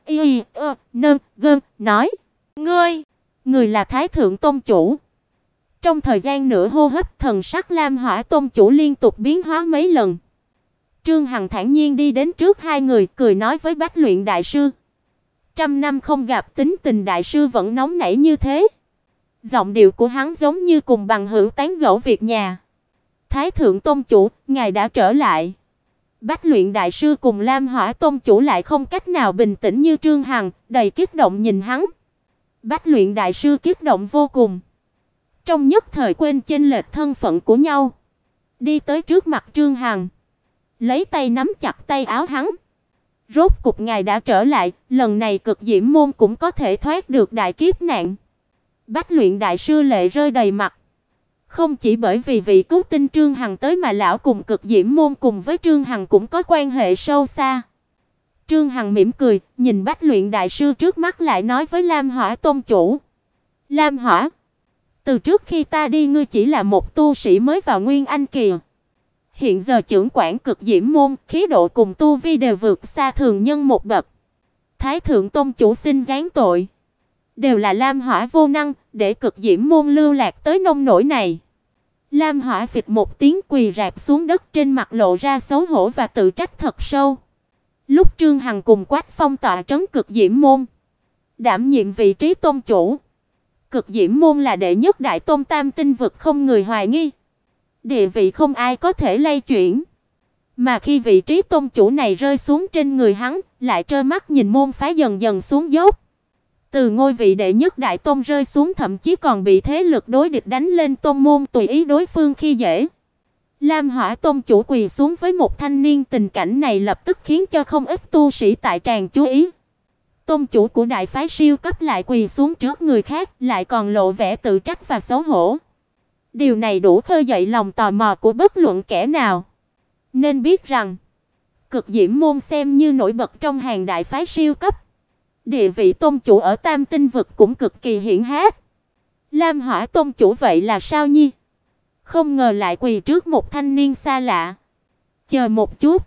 nơn gơn nói: Người là Thái thượng tôn chủ." Trong thời gian nửa hô hấp, thần sắc Lam Hỏa tôn chủ liên tục biến hóa mấy lần. Trương Hằng thản nhiên đi đến trước hai người, cười nói với Bách luyện đại sư: "Trăm năm không gặp, tính tình đại sư vẫn nóng nảy như thế." Giọng điệu của hắn giống như cùng bằng hữu tán gẫu việc nhà. "Thái thượng tôn chủ, ngài đã trở lại." Bách luyện đại sư cùng Lam Hỏa tôn chủ lại không cách nào bình tĩnh như Trương Hằng, đầy kích động nhìn hắn. Bách luyện đại sư kích động vô cùng. Trong nhất thời quên chênh lệch thân phận của nhau, đi tới trước mặt Trương Hằng, lấy tay nắm chặt tay áo hắn. "Rốt cục ngài đã trở lại, lần này Cực Diễm môn cũng có thể thoát được đại kiếp nạn." Bách luyện đại sư lệ rơi đầy mặt. Không chỉ bởi vì vị cứu tinh Trương Hằng tới mà lão cùng Cực Diễm môn cùng với Trương Hằng cũng có quan hệ sâu xa. Trương Hằng mỉm cười, nhìn Bách luyện đại sư trước mắt lại nói với Lam Hỏa tôn chủ: "Lam Hỏa, từ trước khi ta đi ngươi chỉ là một tu sĩ mới vào Nguyên Anh kỳ. Hiện giờ trưởng quản Cực Diễm môn, khí độ cùng tu vi đều vượt xa thường nhân một bậc. Thái thượng tôn chủ xin giáng tội. Đều là Lam Hỏa vô năng, để Cực Diễm môn lưu lạc tới nông nỗi này." Lam Hỏa phịch một tiếng quỳ rạp xuống đất, trên mặt lộ ra xấu hổ và tự trách thật sâu. Lúc Trương Hằng cùng Quách Phong tọa trấn Cực Diễm môn, đảm nhiệm vị trí tôn chủ. Cực Diễm môn là đệ nhất đại tôn tam tinh vực không người hoài nghi, địa vị không ai có thể lay chuyển. Mà khi vị trí tôn chủ này rơi xuống trên người hắn, lại trơ mắt nhìn môn phái dần dần xuống dốc. Từ ngôi vị đệ nhất đại tôn rơi xuống, thậm chí còn bị thế lực đối địch đánh lên tôn môn tùy ý đối phương khi dễ. Lam Hỏa tôn chủ quỳ xuống với một thanh niên, tình cảnh này lập tức khiến cho không ít tu sĩ tại tràng chú ý. Tôn chủ của đại phái siêu cấp lại quỳ xuống trước người khác, lại còn lộ vẻ tự trách và xấu hổ. Điều này đủ khơi dậy lòng tò mò của bất luận kẻ nào. Nên biết rằng, Cực Diễm môn xem như nổi bật trong hàng đại phái siêu cấp. Địa vị tôn chủ ở Tam Tinh vực cũng cực kỳ hiển hách. Lam Hỏa tôn chủ vậy là sao nhi? Không ngờ lại quỳ trước một thanh niên xa lạ. Chờ một chút,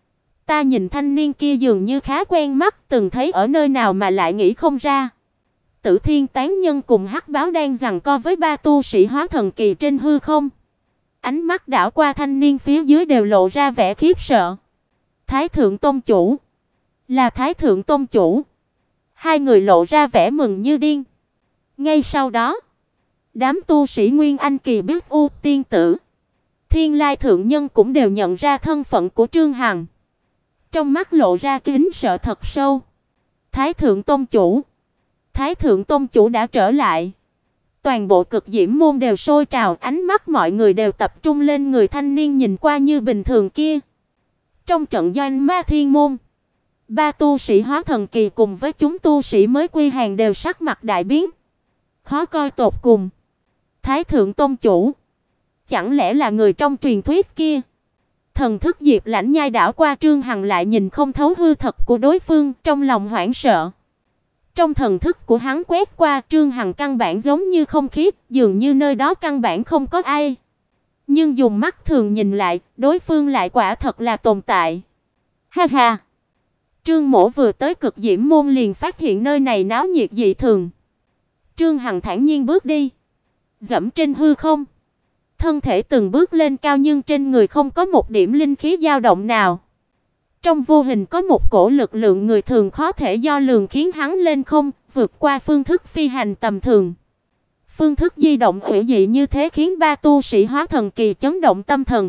ta nhìn thanh niên kia dường như khá quen mắt, từng thấy ở nơi nào mà lại nghĩ không ra. Tử Thiên Tán Nhân cùng Hắc Báo đang giằng co với ba tu sĩ hóa thần kỳ trên hư không. Ánh mắt đảo qua thanh niên phía dưới đều lộ ra vẻ khiếp sợ. Thái thượng tôn chủ, là Thái thượng tôn chủ. Hai người lộ ra vẻ mừng như điên. Ngay sau đó, đám tu sĩ Nguyên Anh kỳ biết U tiên tử, Thiên Lai thượng nhân cũng đều nhận ra thân phận của Trương Hằng. Trong mắt lộ ra kính sợ thật sâu. Thái thượng tôn chủ, Thái thượng tôn chủ đã trở lại. Toàn bộ Cực Diễm môn đều sôi trào, ánh mắt mọi người đều tập trung lên người thanh niên nhìn qua như bình thường kia. Trong trận doanh Ma Thiên môn, ba tu sĩ hóa thần kỳ cùng với chúng tu sĩ mới quy hàng đều sắc mặt đại biến, khó coi tột cùng. Thái thượng tôn chủ, chẳng lẽ là người trong truyền thuyết kia? Thần thức Diệp Lãnh Nhai đảo qua Trương Hằng, lại nhìn không thấu hư thật của đối phương, trong lòng hoảng sợ. Trong thần thức của hắn quét qua, Trương Hằng căn bản giống như không khí, dường như nơi đó căn bản không có ai. Nhưng dùng mắt thường nhìn lại, đối phương lại quả thật là tồn tại. Ha ha! Trương Mỗ vừa tới Cực Diễm môn liền phát hiện nơi này náo nhiệt dị thường. Trương Hằng thản nhiên bước đi, dẫm trên hư không. Thân thể từng bước lên cao nhưng trên người không có một điểm linh khí dao động nào. Trong vô hình có một cổ lực lượng người thường khó thể đo lường khiến hắn lên không, vượt qua phương thức phi hành tầm thường. Phương thức di động hủy dị như thế khiến ba tu sĩ hóa thần kỳ chấn động tâm thần.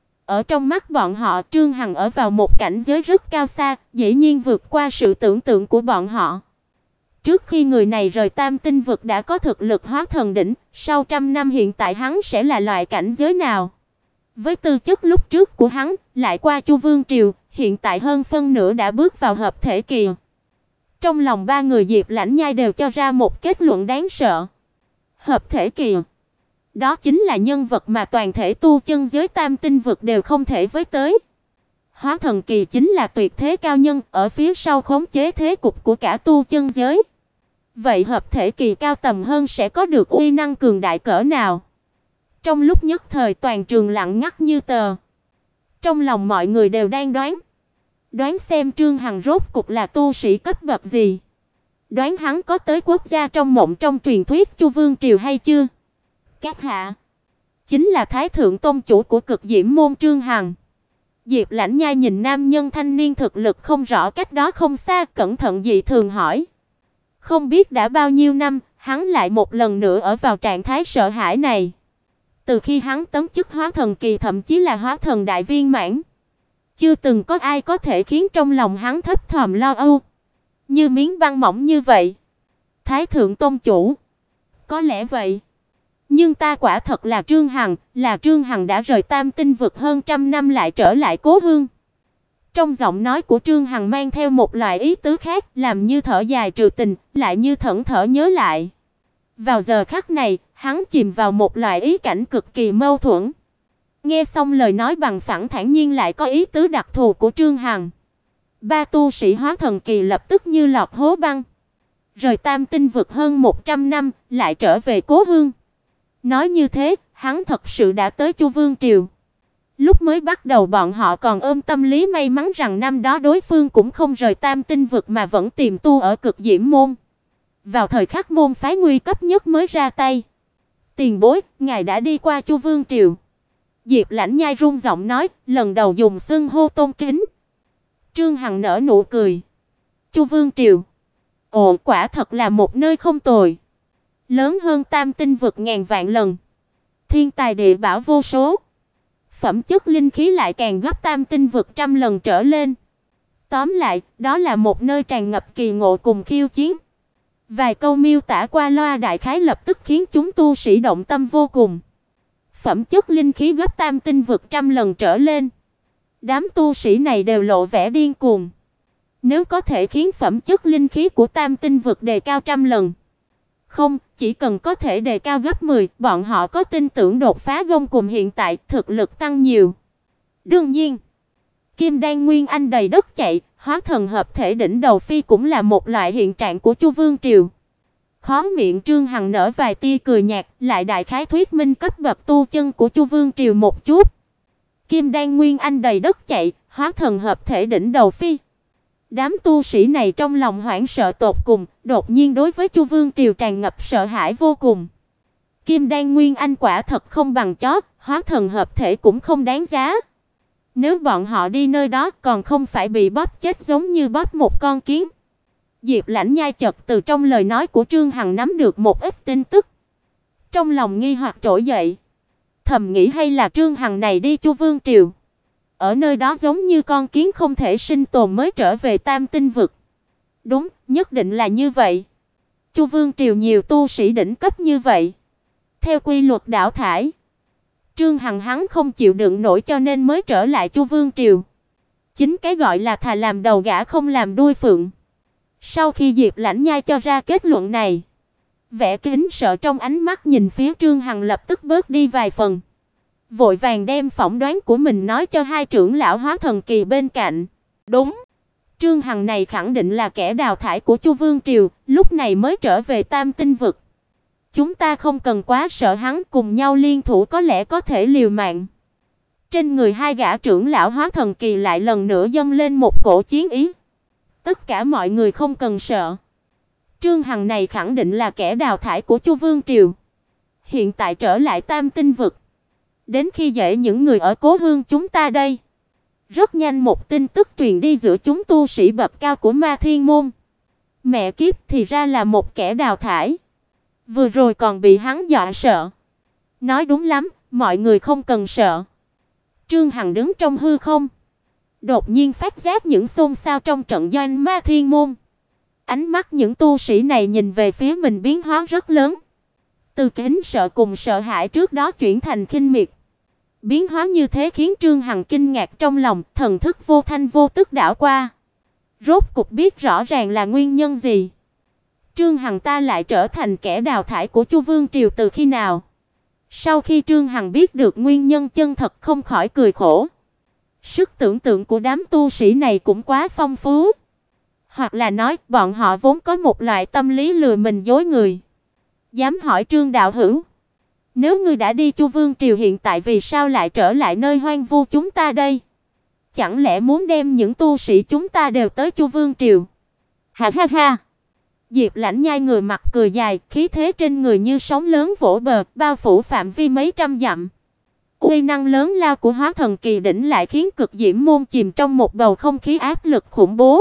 Ở trong mắt bọn họ, Trương Hằng ở vào một cảnh giới rất cao xa, dĩ nhiên vượt qua sự tưởng tượng của bọn họ. Trước khi người này rời Tam Tinh vực đã có thực lực hóa thần đỉnh, sau trăm năm hiện tại hắn sẽ là loại cảnh giới nào? Với tư chất lúc trước của hắn, lại qua Chu Vương triều, hiện tại hơn phân nửa đã bước vào hợp thể kỳ. Trong lòng ba người Diệp Lãnh Nhai đều cho ra một kết luận đáng sợ. Hợp thể kỳ, đó chính là nhân vật mà toàn thể tu chân giới Tam Tinh vực đều không thể với tới. Hóa thần kỳ chính là tuyệt thế cao nhân, ở phía sau khống chế thế cục của cả tu chân giới. Vậy hợp thể kỳ cao tầm hơn sẽ có được uy năng cường đại cỡ nào? Trong lúc nhất thời toàn trường lặng ngắt như tờ. Trong lòng mọi người đều đang đoán xem Trương Hằng rốt cục là tu sĩ cấp bậc gì. Đoán hắn có tới quốc gia trong mộng trong truyền thuyết Chu Vương triều hay chưa? Các hạ, chính là Thái thượng tông chủ của Cực Diễm môn Trương Hằng. Diệp Lãnh Nhai nhìn nam nhân thanh niên thực lực không rõ cách đó không xa, cẩn thận dị thường hỏi. Không biết đã bao nhiêu năm, hắn lại một lần nữa ở vào trạng thái sợ hãi này. Từ khi hắn tấn chức hóa thần kỳ thậm chí là hóa thần đại viên mãn, chưa từng có ai có thể khiến trong lòng hắn thấp thỏm lo âu như miếng băng mỏng như vậy. Thái thượng tông chủ, có lẽ vậy. Nhưng ta quả thật là Trương Hằng đã rời Tam Tinh vực hơn trăm năm lại trở lại cố hương. Trong giọng nói của Trương Hằng mang theo một loại ý tứ khác, làm như thở dài trừ tình, lại như thẫn thờ nhớ lại. Vào giờ khắc này, hắn chìm vào một loại ý cảnh cực kỳ mâu thuẫn. Nghe xong lời nói bằng phẳng thản nhiên lại có ý tứ đặc thù của Trương Hằng, ba tu sĩ hóa thần kỳ lập tức như lọt hố băng. Rời Tam Tinh vực hơn 100 năm, lại trở về cố hương. Nói như thế, hắn thật sự đã tới Chu Vương triều. Lúc mới bắt đầu bọn họ còn ôm tâm lý may mắn rằng năm đó đối phương cũng không rời Tam Tinh vực mà vẫn tìm tu ở Cực Diễm môn. Vào thời khắc môn phái nguy cấp nhất mới ra tay. Tiền bối, ngài đã đi qua Chu Vương triều. Diệp Lãnh Nhai run giọng nói, lần đầu dùng xưng hô tôn kính. Trương Hằng nở nụ cười. Chu Vương triều, ồ, quả thật là một nơi không tồi. Lớn hơn Tam Tinh vực ngàn vạn lần. Thiên tài địa bảo vô số. Phẩm chất linh khí lại càng gấp Tam Tinh vực trăm lần trở lên. Tóm lại, đó là một nơi tràn ngập kỳ ngộ cùng khiêu chiến. Vài câu miêu tả qua loa đại khái lập tức khiến chúng tu sĩ động tâm vô cùng. Phẩm chất linh khí gấp Tam Tinh vực trăm lần trở lên. Đám tu sĩ này đều lộ vẻ điên cuồng. Nếu có thể khiến phẩm chất linh khí của Tam Tinh vực đề cao trăm lần, không, chỉ cần có thể đề cao gấp 10, bọn họ có tin tưởng đột phá gông cùng hiện tại, thực lực tăng nhiều. Đương nhiên, Kim Đan Nguyên Anh đầy đất chạy, hóa thần hợp thể đỉnh đầu phi cũng là một loại hiện trạng của Chu Vương triều. Khóe miệng Trương Hằng nở vài tia cười nhạt, lại đại khái thuyết minh cấp bậc tu chân của Chu Vương triều một chút. Kim Đan Nguyên Anh đầy đất chạy, hóa thần hợp thể đỉnh đầu phi. Đám tu sĩ này trong lòng hoảng sợ tột cùng, đột nhiên đối với Chu Vương triều tràn ngập sợ hãi vô cùng. Kim Đan Nguyên Anh quả thật không bằng chó, hóa thần hợp thể cũng không đáng giá. Nếu bọn họ đi nơi đó còn không phải bị bóp chết giống như bóp một con kiến. Diệp Lãnh Nhai chợt từ trong lời nói của Trương Hằng nắm được một ít tin tức. Trong lòng nghi hoặc trỗi dậy. Thầm nghĩ hay là Trương Hằng này đi Chu Vương triều, ở nơi đó giống như con kiến không thể sinh tồn mới trở về Tam Tinh vực. Đúng, nhất định là như vậy. Chu Vương triều nhiều tu sĩ đỉnh cấp như vậy. Theo quy luật đảo thải, Trương Hằng hắn không chịu đựng nổi cho nên mới trở lại Chu Vương triều. Chính cái gọi là thà làm đầu gã không làm đuôi phượng. Sau khi Diệp Lãnh Nhai cho ra kết luận này, vẻ kính sợ trong ánh mắt nhìn phía Trương Hằng lập tức bớt đi vài phần. Vội vàng đem phỏng đoán của mình nói cho hai trưởng lão hóa thần kỳ bên cạnh. Đúng, Trương Hằng này khẳng định là kẻ đào thải của Chu Vương triều, lúc này mới trở về Tam Tinh vực. Chúng ta không cần quá sợ hắn, cùng nhau liên thủ có lẽ có thể liều mạng. Trên người hai gã trưởng lão hóa thần kỳ lại lần nữa dâng lên một cổ chiến ý. tất cả mọi người không cần sợ. Trương Hằng này khẳng định là kẻ đào thải của Chu Vương triều. Hiện tại trở lại Tam Tinh vực, đến khi dễ những người ở cố hương chúng ta đây. Rất nhanh một tin tức truyền đi giữa chúng tu sĩ bậc cao của Ma Thiên môn. Mẹ kiếp, thì ra là một kẻ đào thải. Vừa rồi còn bị hắn dọa sợ. Nói đúng lắm, mọi người không cần sợ. Trương Hằng đứng trong hư không, đột nhiên phát giác những xôn xao trong trận doanh Ma Thiên môn. Ánh mắt những tu sĩ này nhìn về phía mình biến hóa rất lớn. Từ kính sợ cùng sợ hãi trước đó chuyển thành khinh miệt. Biến hóa như thế khiến Trương Hằng kinh ngạc trong lòng, thần thức vô thanh vô tức đảo qua. Rốt cục biết rõ ràng là nguyên nhân gì. Trương Hằng ta lại trở thành kẻ đào thải của Chu Vương triều từ khi nào? Sau khi Trương Hằng biết được nguyên nhân chân thật không khỏi cười khổ. Sức tưởng tượng của đám tu sĩ này cũng quá phong phú. Hoặc là nói, bọn họ vốn có một loại tâm lý lừa mình dối người. Dám hỏi Trương đạo hữu, nếu ngươi đã đi Chu Vương triều hiện tại vì sao lại trở lại nơi hoang vu chúng ta đây? Chẳng lẽ muốn đem những tu sĩ chúng ta đều tới Chu Vương triều? Ha ha ha. Diệp Lãnh Nhai người mặt cười dài, khí thế trên người như sóng lớn vỗ bờ, bao phủ phạm vi mấy trăm dặm. Uy năng lớn lao của Hóa Thần Kỳ đỉnh lại khiến Cực Diễm môn chìm trong một bầu không khí áp lực khủng bố.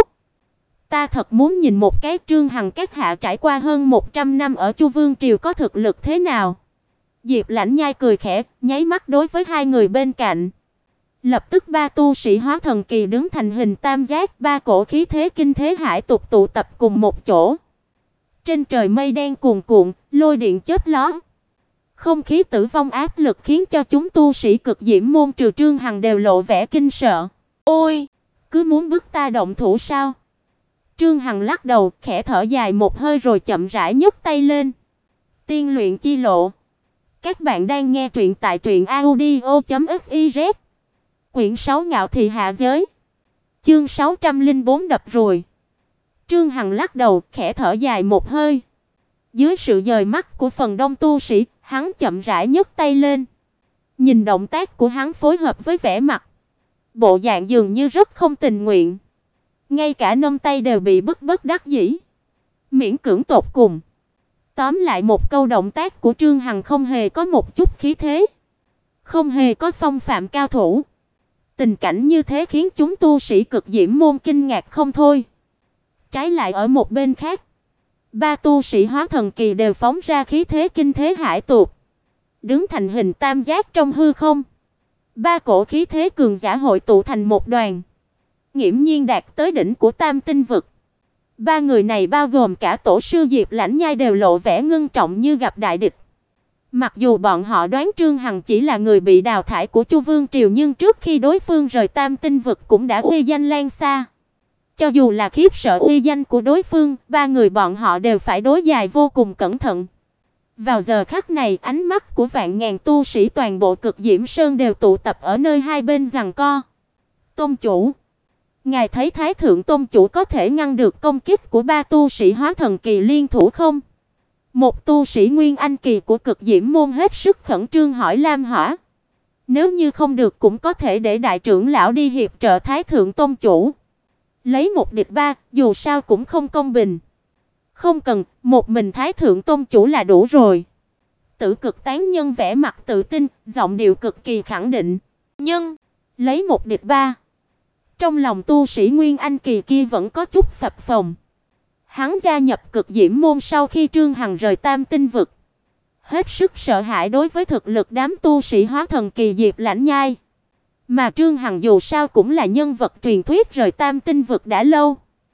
Ta thật muốn nhìn một cái Trương Hằng các hạ trải qua hơn 100 năm ở Chu Vương triều có thực lực thế nào. Diệp Lãnh Nhai cười khẽ, nháy mắt đối với hai người bên cạnh. Lập tức ba tu sĩ Hóa Thần Kỳ đứng thành hình tam giác, ba cổ khí thế kinh thế hải tục tụ tập cùng một chỗ. Trên trời mây đen cuồn cuộn, lôi điện chớp lóe. Không khí tử vong áp lực khiến cho chúng tu sĩ Cực Diễm môn trừ Trương Hằng đều lộ vẻ kinh sợ. Ôi, cứ muốn bức ta động thủ sao? Trương Hằng lắc đầu, khẽ thở dài một hơi rồi chậm rãi nhấc tay lên. Tiên luyện chi lộ. Các bạn đang nghe truyện tại truyệnaudio.fiz. Quyển 6 Ngạo thị hạ giới. Chương 604 đập rồi. Trương Hằng lắc đầu, khẽ thở dài một hơi. Dưới sự dời mắt của phần đông tu sĩ, hắn chậm rãi nhấc tay lên. Nhìn động tác của hắn phối hợp với vẻ mặt, bộ dạng dường như rất không tình nguyện. Ngay cả nâng tay đều bị bức bất đắc dĩ. Miễn cưỡng tột cùng. Tóm lại một câu, động tác của Trương Hằng không hề có một chút khí thế, không hề có phong phạm cao thủ. Tình cảnh như thế khiến chúng tu sĩ Cực Diễm môn kinh ngạc không thôi. Trái lại ở một bên khác, ba tu sĩ Hóa Thần Kỳ đều phóng ra khí thế kinh thế hải tuột, đứng thành hình tam giác trong hư không. Ba cổ khí thế cường giả hội tụ thành một đoàn, nghiễm nhiên đạt tới đỉnh của Tam Tinh vực. Ba người này bao gồm cả tổ sư Diệp Lãnh Nhai đều lộ vẻ ngưng trọng như gặp đại địch. Mặc dù bọn họ đoán Trương Hằng chỉ là người bị đào thải của Chu Vương triều, nhưng trước khi đối phương rời Tam Tinh vực cũng đã uy danh lan xa. Cho dù là khiếp sợ uy danh của đối phương, ba người bọn họ đều phải đối dài vô cùng cẩn thận. Vào giờ khắc này, ánh mắt của vạn ngàn tu sĩ toàn bộ Cực Diễm Sơn đều tụ tập ở nơi hai bên giằng co. Tôn chủ, ngài thấy Thái thượng tôn chủ có thể ngăn được công kích của ba tu sĩ Hóa Thần Kỳ liên thủ không? Một tu sĩ Nguyên Anh Kỳ của Cực Diễm môn hết sức khẩn trương hỏi Lam Hỏa. Nếu như không được cũng có thể để đại trưởng lão đi hiệp trợ Thái thượng tôn chủ. Lấy một địch ba, dù sao cũng không công bình. Không cần, một mình Thái thượng tôn chủ là đủ rồi. Tử Cực tán nhân vẻ mặt tự tin, giọng điệu cực kỳ khẳng định. Nhưng, lấy một địch ba. Trong lòng tu sĩ Nguyên Anh Kỳ kia vẫn có chút phập phồng. Hắn gia nhập Cực Diễm môn sau khi Trương Hằng rời Tam Tinh vực, hết sức sợ hãi đối với thực lực đám tu sĩ Hóa Thần Kỳ Diệp Lãnh Nhai. Mà Trương Hằng dù sao cũng là nhân vật truyền thuyết rời Tam Tinh vực đã lâu.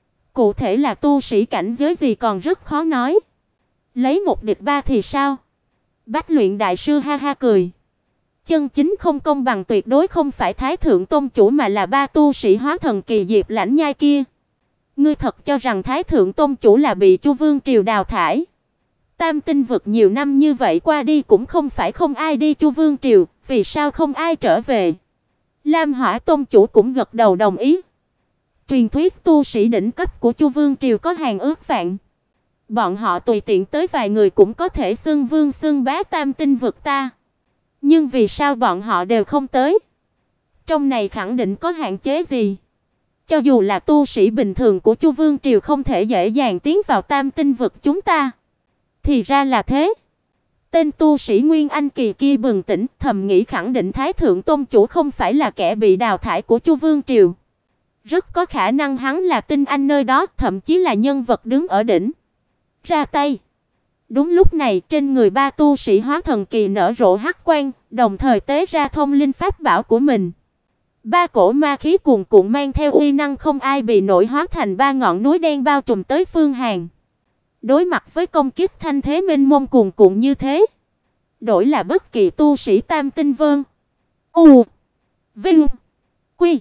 Cụ thể là tu sĩ cảnh giới gì còn rất khó nói. Lấy một địch ba thì sao? Bách Luyện đại sư ha ha cười. Chân chính không công bằng tuyệt đối không phải Thái thượng tôn chủ mà là ba tu sĩ Hóa Thần Kỳ Diệp Lãnh Nhai kia. Ngươi thật cho rằng Thái thượng tôn chủ là bị Chu Vương triều đào thải? Tam Tinh vực nhiều năm như vậy qua đi cũng không phải không ai đi Chu Vương triều, vì sao không ai trở về? Lam Hỏa tôn chủ cũng gật đầu đồng ý. Truyền thuyết tu sĩ đỉnh cấp của Chu Vương triều có hàng ước vạn. Bọn họ tùy tiện tới vài người cũng có thể xưng vương xưng bá Tam Tinh vực ta. Nhưng vì sao bọn họ đều không tới? Trong này khẳng định có hạn chế gì. Cho dù là tu sĩ bình thường của Chu Vương triều không thể dễ dàng tiến vào Tam Tinh vực chúng ta. Thì ra là thế. Tên tu sĩ Nguyên Anh kỳ kia bừng tỉnh, thầm nghĩ khẳng định Thái thượng tôn chủ không phải là kẻ bị đào thải của Chu Vương triều. Rất có khả năng hắn là tinh anh nơi đó, thậm chí là nhân vật đứng ở đỉnh. Ra tay. Đúng lúc này, trên người ba tu sĩ hóa thần kỳ nở rộ hắc quang, đồng thời tế ra thông linh pháp bảo của mình. Ba cổ ma khí cuồn cuộn mang theo uy năng không ai bị nổi, hóa thành ba ngọn núi đen bao trùm tới Phương Hàn. Đối mặt với công kích thanh thế mênh mông cuồn cuộn như thế, đổi là bất kỳ tu sĩ Tam Tinh Vân, U, Vinh, Quy,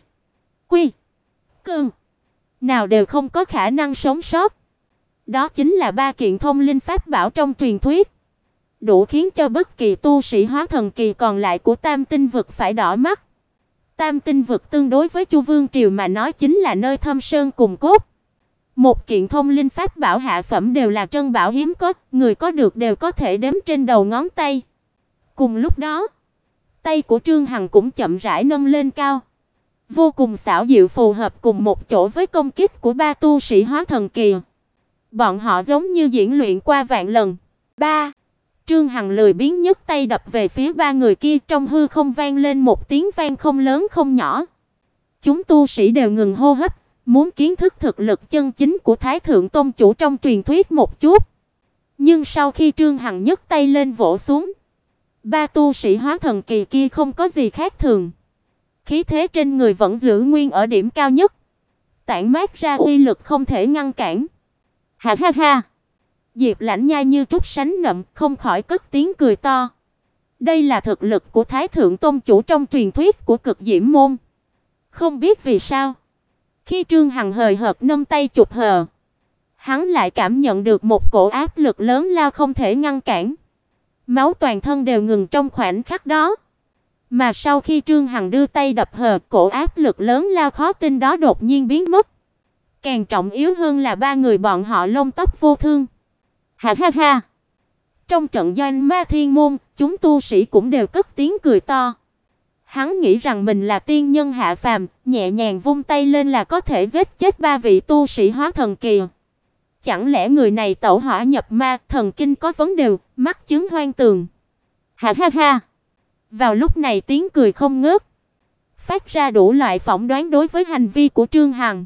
Cương nào đều không có khả năng sống sót. Đó chính là ba kiện thông linh pháp bảo trong truyền thuyết, đủ khiến cho bất kỳ tu sĩ hóa thần kỳ còn lại của Tam Tinh vực phải đỏ mắt. Tam Tinh vực tương đối với Chu Vương triều mà nói chính là nơi thâm sơn cùng cốt. Một kiện thông linh pháp bảo hạ phẩm đều là trân bảo hiếm có, người có được đều có thể đếm trên đầu ngón tay. Cùng lúc đó, tay của Trương Hằng cũng chậm rãi nâng lên cao, vô cùng xảo diệu phù hợp cùng một chỗ với công kích của ba tu sĩ hóa thần kỳ. Bọn họ giống như diễn luyện qua vạn lần. Ba, Trương Hằng lười biếng nhấc tay đập về phía ba người kia, trong hư không vang lên một tiếng vang không lớn không nhỏ. Chúng tu sĩ đều ngừng hô hấp, muốn kiến thức thực lực chân chính của Thái thượng tôn chủ trong truyền thuyết một chút. Nhưng sau khi Trương Hằng nhấc tay lên vỗ xuống, ba tu sĩ hóa thần kỳ kia không có gì khác thường. Khí thế trên người vẫn giữ nguyên ở điểm cao nhất, tản mát ra uy lực không thể ngăn cản. Ha ha ha. Diệp Lãnh Nhai như trút sánh nậm, không khỏi cất tiếng cười to. Đây là thực lực của Thái thượng tôn chủ trong truyền thuyết của Cực Diễm môn. Không biết vì sao, khi Trương Hằng hời hợt nâng tay chụp hờ, hắn lại cảm nhận được một cổ áp lực lớn lao không thể ngăn cản. Máu toàn thân đều ngừng trong khoảnh khắc đó. Mà sau khi Trương Hằng đưa tay đập hờ, cổ áp lực lớn lao khó tin đó đột nhiên biến mất. Càng trọng yếu hơn là ba người bọn họ lông tóc vô thương. Ha ha ha. Trong trận doanh Ma Thiên môn, chúng tu sĩ cũng đều cất tiếng cười to. Hắn nghĩ rằng mình là tiên nhân hạ phàm, nhẹ nhàng vung tay lên là có thể giết chết ba vị tu sĩ hóa thần kỳ. Chẳng lẽ người này tẩu hỏa nhập ma, thần kinh có vấn đề, mắc chứng hoang tường. Ha ha ha. Vào lúc này tiếng cười không ngớt, phát ra đủ loại phỏng đoán đối với hành vi của Trương Hằng.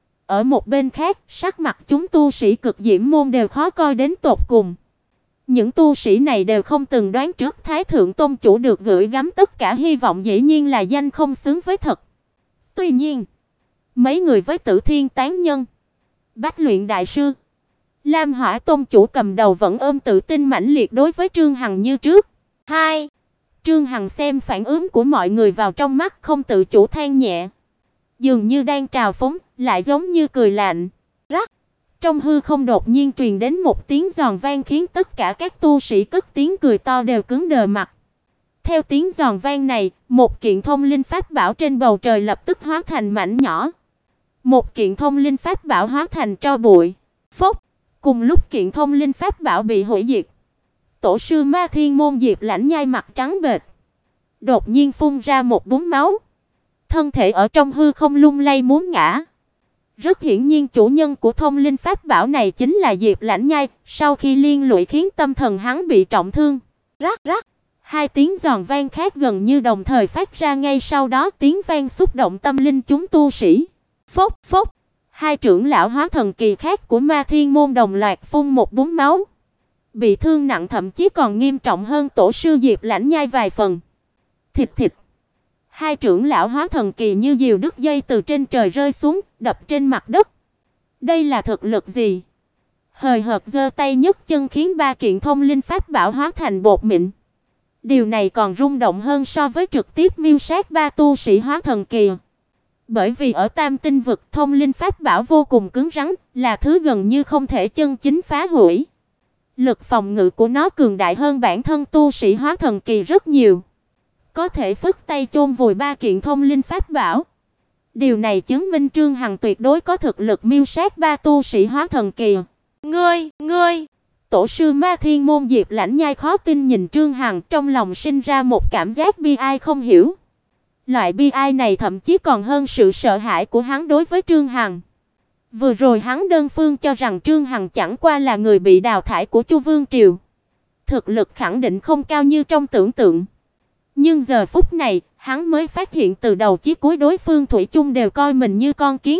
Ở một bên khác, sắc mặt chúng tu sĩ Cực Diễm môn đều khó coi đến tột cùng. Những tu sĩ này đều không từng đoán trước Thái thượng tôn chủ được gửi gắm tất cả hy vọng, dĩ nhiên là danh không xứng với thật. Tuy nhiên, mấy người với Tử Thiên tán nhân, Bách Luyện đại sư, Lam Hỏa tôn chủ cầm đầu vẫn ôm tự tin mãnh liệt đối với Trương Hằng như trước. 2. Trương Hằng xem phản ứng của mọi người vào trong mắt, không tự chủ than nhẹ, dường như đang trào phúng, lại giống như cười lạnh. Rắc. Trong hư không đột nhiên truyền đến một tiếng giòn vang khiến tất cả các tu sĩ cất tiếng cười to đều cứng đờ mặt. Theo tiếng giòn vang này, một kiện thông linh pháp bảo trên bầu trời lập tức hóa thành mảnh nhỏ. Một kiện thông linh pháp bảo hóa thành tro bụi. Phốc. Cùng lúc kiện thông linh pháp bảo bị hủy diệt, tổ sư Ma Thiên môn Diệp Lãnh Nhai mặt trắng bệch, đột nhiên phun ra một búng máu. Thân thể ở trong hư không lung lay muốn ngã. Rất hiển nhiên chủ nhân của thông linh pháp bảo này chính là Diệp Lãnh Nhai, sau khi liên lụy khiến tâm thần hắn bị trọng thương. Rắc rắc. Hai tiếng giòn vang khác gần như đồng thời phát ra, ngay sau đó tiếng vang xúc động tâm linh chúng tu sĩ. Phốc phốc. Hai trưởng lão hóa thần kỳ khác của Ma Thiên môn đồng loạt phun một búng máu, bị thương nặng, thậm chí còn nghiêm trọng hơn tổ sư Diệp Lãnh Nhai vài phần. Thịt thịt. Hai trưởng lão hóa thần kỳ như diều đứt dây từ trên trời rơi xuống, đập trên mặt đất. Đây là thực lực gì? Hời hợt giơ tay nhấc chân khiến ba kiện thông linh pháp bảo hóa thành bột mịn. Điều này còn rung động hơn so với trực tiếp miêu sát ba tu sĩ hóa thần kỳ. Bởi vì ở Tam Tinh vực, thông linh pháp bảo vô cùng cứng rắn, là thứ gần như không thể chân chính phá hủy. Lực phòng ngự của nó cường đại hơn bản thân tu sĩ hóa thần kỳ rất nhiều, có thể phất tay chôn vùi ba kiện thông linh pháp bảo. Điều này chứng minh Trương Hằng tuyệt đối có thực lực miêu sát ba tu sĩ hóa thần kỳ. Ngươi! Tổ sư Ma Thiên môn Diệp Lãnh Nhai khó tin nhìn Trương Hằng, trong lòng sinh ra một cảm giác bi ai không hiểu. Loại bi ai này thậm chí còn hơn sự sợ hãi của hắn đối với Trương Hằng. Vừa rồi hắn đơn phương cho rằng Trương Hằng chẳng qua là người bị đào thải của Chu Vương triều. Thực lực khẳng định không cao như trong tưởng tượng. Nhưng giờ phút này, hắn mới phát hiện từ đầu chí cuối đối phương thủy chung đều coi mình như con kiến.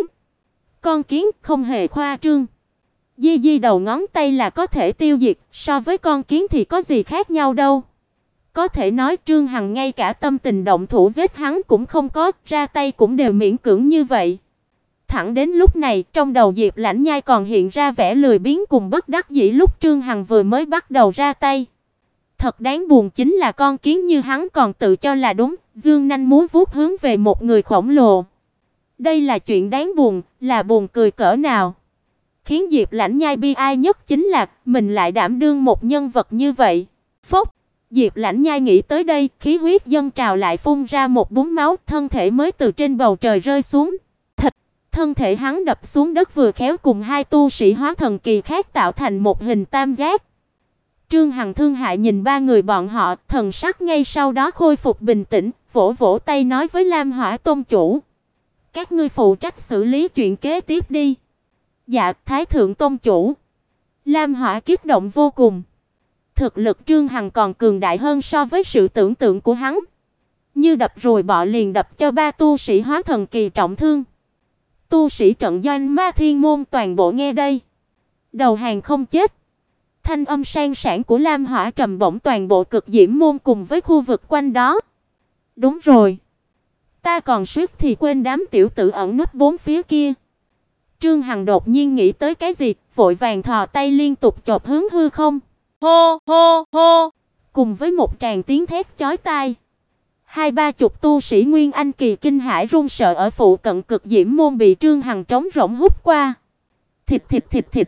Con kiến không hề khoa trương. Di di đầu ngón tay là có thể tiêu diệt, so với con kiến thì có gì khác nhau đâu. Có thể nói Trương Hằng ngay cả tâm tình động thủ giết hắn cũng không có, ra tay cũng đều miễn cưỡng như vậy. Thẳng đến lúc này, trong đầu Diệp Lãnh Nhai còn hiện ra vẻ lười biếng cùng bất đắc dĩ lúc Trương Hằng vừa mới bắt đầu ra tay. Thật đáng buồn chính là con kiến như hắn còn tự cho là đúng, dương nanh múa vuốt hướng về một người khổng lồ. Đây là chuyện đáng buồn, là buồn cười cỡ nào. Khiến Diệp Lãnh Nhai bi ai nhất chính là mình lại đảm đương một nhân vật như vậy. Phốc, Diệp Lãnh Nhai nghĩ tới đây, khí huyết dâng trào lại phun ra một búng máu, thân thể mới từ trên bầu trời rơi xuống. Thân thể hắn đập xuống đất vừa khéo cùng hai tu sĩ hóa thần kỳ khác tạo thành một hình tam giác. Trương Hằng thương hại nhìn ba người bọn họ, thần sắc ngay sau đó khôi phục bình tĩnh, vỗ vỗ tay nói với Lam Hỏa tôn chủ: "Các ngươi phụ trách xử lý chuyện kế tiếp đi." "Dạ, Thái thượng tôn chủ." Lam Hỏa kích động vô cùng. Thực lực Trương Hằng còn cường đại hơn so với sự tưởng tượng của hắn. Như đập rồi bỏ liền đập cho ba tu sĩ hóa thần kỳ trọng thương. Tu sĩ trận doanh Ma Thiên môn toàn bộ nghe đây, đầu hàng không chết. Thanh âm sang sảng của Lam Hỏa trầm bổng toàn bộ Cực Diễm môn cùng với khu vực quanh đó. Đúng rồi, ta còn suýt thì quên đám tiểu tử ẩn núp bốn phía kia. Trương Hằng đột nhiên nghĩ tới cái gì, vội vàng thò tay liên tục chộp hướng hư không. Hô hô hô, cùng với một tràng tiếng thét chói tai. Hai ba chục tu sĩ Nguyên Anh kỳ kinh hãi run sợ ở phụ cận Cực Diễm môn bị Trương Hằng trống rỗng hút qua. Thịt thịt thịt thịt.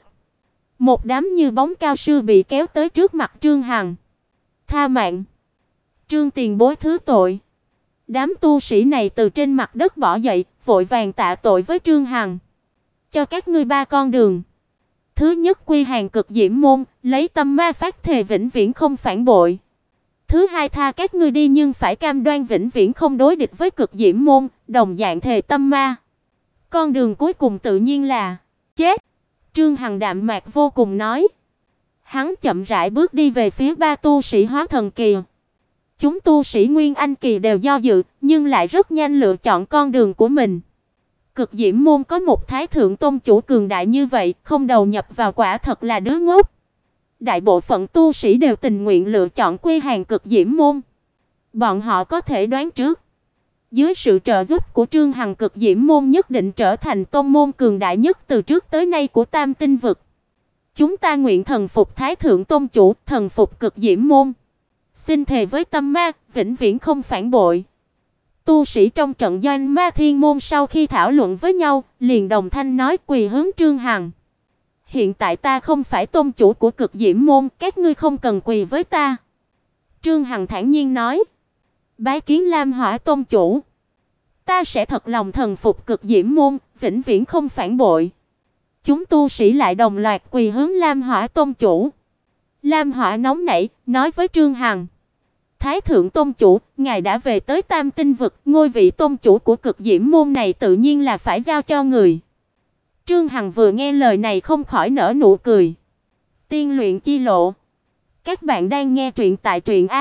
Một đám như bóng cao sư bị kéo tới trước mặt Trương Hằng. "Tha mạng, Trương tiền bối thứ tội." Đám tu sĩ này từ trên mặt đất bò dậy, vội vàng tạ tội với Trương Hằng. "Cho các ngươi ba con đường. Thứ nhất quy hàng Cực Diễm môn, lấy tâm ma phát thề vĩnh viễn không phản bội. Thứ hai tha các ngươi đi nhưng phải cam đoan vĩnh viễn không đối địch với Cực Diễm môn, đồng dạng thề tâm ma. Con đường cuối cùng tự nhiên là chết." Trương Hằng đạm mạc vô cùng nói. Hắn chậm rãi bước đi về phía ba tu sĩ hóa thần kỳ. Chúng tu sĩ Nguyên Anh kỳ đều do dự, nhưng lại rất nhanh lựa chọn con đường của mình. Cực Diễm môn có một Thái thượng tôn chủ cường đại như vậy, không đầu nhập vào quả thật là đứa ngốc. Đại bộ phận tu sĩ đều tình nguyện lựa chọn quy hàng Cực Diễm môn. Bọn họ có thể đoán trước, dưới sự trợ giúp của Trương Hằng, Cực Diễm môn nhất định trở thành tôn môn cường đại nhất từ trước tới nay của Tam Tinh vực. Chúng ta nguyện thần phục Thái thượng tôn chủ, thần phục Cực Diễm môn. Xin thề với tâm ma, vĩnh viễn không phản bội. Tu sĩ trong trận doanh Ma Thiên môn sau khi thảo luận với nhau, liền đồng thanh nói quỳ hướng Trương Hằng. "Hiện tại ta không phải tôn chủ của Cực Diễm môn, các ngươi không cần quỳ với ta." Trương Hằng thản nhiên nói. "Bái kiến Lam Hỏa tôn chủ. Ta sẽ thật lòng thần phục Cực Diễm môn, vĩnh viễn không phản bội." Chúng tu sĩ lại đồng loạt quỳ hướng Lam Hỏa tôn chủ. Lam Hỏa nóng nảy, nói với Trương Hằng: "Thái thượng tôn chủ, ngài đã về tới Tam Tinh vực, ngôi vị tôn chủ của Cực Diễm môn này tự nhiên là phải giao cho người." Trương Hằng vừa nghe lời này không khỏi nở nụ cười. Tiên luyện chi lộ. Các bạn đang nghe truyện tại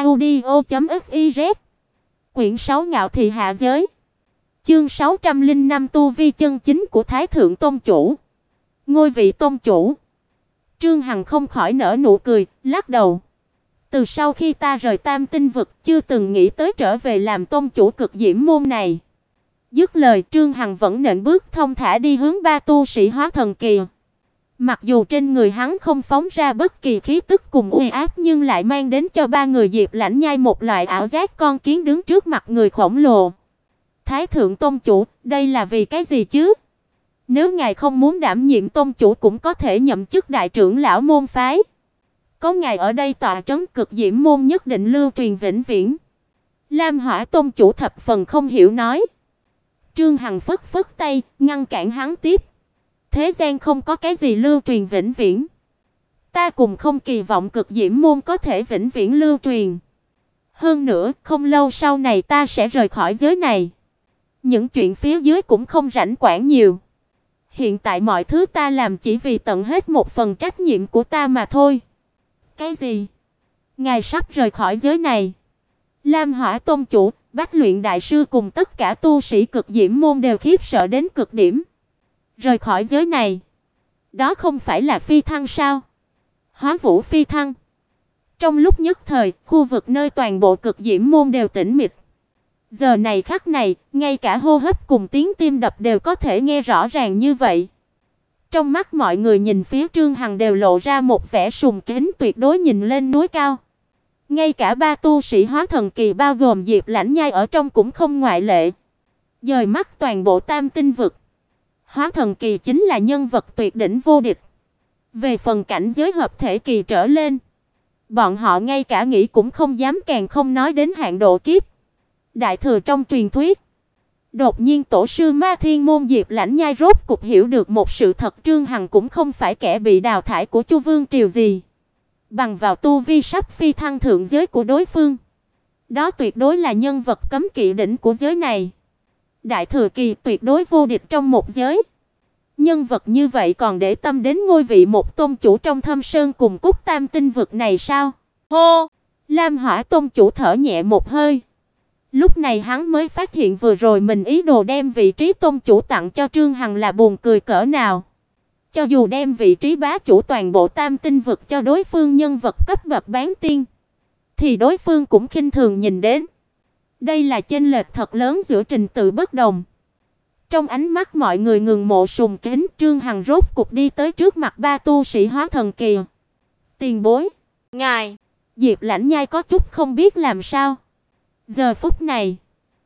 truyệnaudio.fiz. Quyển 6 Ngạo thị hạ giới. Chương 605 tu vi chân chính của Thái thượng tôn chủ. Ngôi vị tôn chủ. Trương Hằng không khỏi nở nụ cười, lắc đầu. Từ sau khi ta rời Tam Tinh vực, chưa từng nghĩ tới trở về làm tôn chủ Cực Diễm môn này. Dứt lời, Trương Hằng vẫn nện bước thông thả đi hướng ba tu sĩ hóa thần kỳ. Mặc dù trên người hắn không phóng ra bất kỳ khí tức cùng uy áp, nhưng lại mang đến cho ba người Diệp Lãnh Nhai một loại ảo giác con kiến đứng trước mặt người khổng lồ. "Thái thượng tôn chủ, đây là vì cái gì chứ? Nếu ngài không muốn đảm nhiệm tôn chủ cũng có thể nhậm chức đại trưởng lão môn phái. Có ngài ở đây tọa trấn, Cực Diễm môn nhất định lưu truyền vĩnh viễn." Lam Hỏa tôn chủ thập phần không hiểu nói. Trương Hằng phất phất tay, ngăn cản hắn tiếp. "Thế gian không có cái gì lưu truyền vĩnh viễn. Ta cùng không kỳ vọng Cực Diễm môn có thể vĩnh viễn lưu truyền." Hơn nữa, không lâu sau này ta sẽ rời khỏi giới này. Những chuyện phía dưới cũng không rảnh quản nhiều. Hiện tại mọi thứ ta làm chỉ vì tận hết một phần trách nhiệm của ta mà thôi. Cái gì? Ngài sắp rời khỏi giới này? Lam Hỏa Tôn chủ, Bách Luyện đại sư cùng tất cả tu sĩ Cực Diễm môn đều khiếp sợ đến cực điểm. Rời khỏi giới này? Đó không phải là phi thăng sao? Hóa vũ phi thăng. Trong lúc nhất thời, khu vực nơi toàn bộ Cực Diễm môn đều tĩnh mịch. Giờ này khắc này, ngay cả hô hấp cùng tiếng tim đập đều có thể nghe rõ ràng như vậy. Trong mắt mọi người nhìn phía Trương Hằng đều lộ ra một vẻ sùng kính tuyệt đối nhìn lên núi cao. Ngay cả ba tu sĩ hóa thần kỳ bao gồm Diệp Lãnh Nhai ở trong cũng không ngoại lệ. Dời mắt toàn bộ Tam Tinh vực. Hóa thần kỳ chính là nhân vật tuyệt đỉnh vô địch. Về phần cảnh giới hợp thể kỳ trở lên, bọn họ ngay cả nghĩ cũng không dám, càng không nói đến hạn độ kiếp. Đại thừa trong truyền thuyết. Đột nhiên tổ sư Ma Thiên môn Diệp Lãnh Nhai rốt cục hiểu được một sự thật, Trương Hằng cũng không phải kẻ bị đào thải của Chu Vương triều gì. Bằng vào tu vi sắp phi thăng thượng giới của đối phương, đó tuyệt đối là nhân vật cấm kỵ đỉnh của giới này. Đại thừa kỳ tuyệt đối vô địch trong một giới. Nhân vật như vậy còn để tâm đến ngôi vị một tôn chủ trong Thâm Sơn cùng Cúc Tam Tinh vực này sao? Hô! Lam Hỏa tôn chủ thở nhẹ một hơi. Lúc này hắn mới phát hiện vừa rồi mình ý đồ đem vị trí tôn chủ tặng cho Trương Hằng là buồn cười cỡ nào. Cho dù đem vị trí bá chủ toàn bộ Tam Tinh vực cho đối phương nhân vật cấp bậc bán tiên, thì đối phương cũng khinh thường nhìn đến. Đây là chênh lệch thật lớn giữa trình tự bất đồng. Trong ánh mắt mọi người ngừng mộ sùng kính, Trương Hằng rốt cục đi tới trước mặt ba tu sĩ hóa thần kỳ. Tiền bối, ngài. Diệp Lãnh Nhai có chút không biết làm sao. Giờ phút này,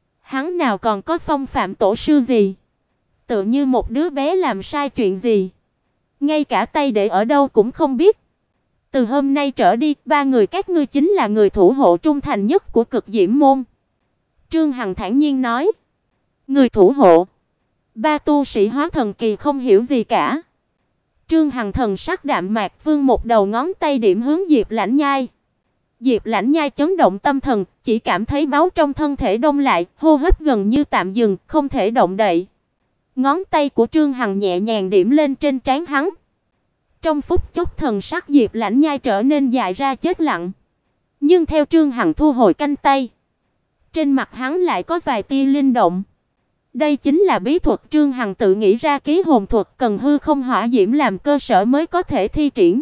hắn nào còn có phong phạm tổ sư gì, tựa như một đứa bé làm sai chuyện gì, ngay cả tay để ở đâu cũng không biết. Từ hôm nay trở đi, ba người các ngươi chính là người thủ hộ trung thành nhất của Cực Diễm môn. Trương Hằng thản nhiên nói. Người thủ hộ? Ba tu sĩ hóa thần kỳ không hiểu gì cả. Trương Hằng thần sắc đạm mạc vươn một đầu ngón tay điểm hướng Diệp Lãnh Nhai. Diệp Lãnh Nhai chấn động tâm thần, chỉ cảm thấy máu trong thân thể đông lại, hô hấp gần như tạm dừng, không thể động đậy. Ngón tay của Trương Hằng nhẹ nhàng điểm lên trên trán hắn. Trong phút chốc thần sắc Diệp Lãnh Nhai trở nên dại ra chết lặng. Nhưng theo Trương Hằng thu hồi canh tay, trên mặt hắn lại có vài tia linh động. Đây chính là bí thuật Trương Hằng tự nghĩ ra, ký hồn thuật cần hư không hỏa diễm làm cơ sở mới có thể thi triển.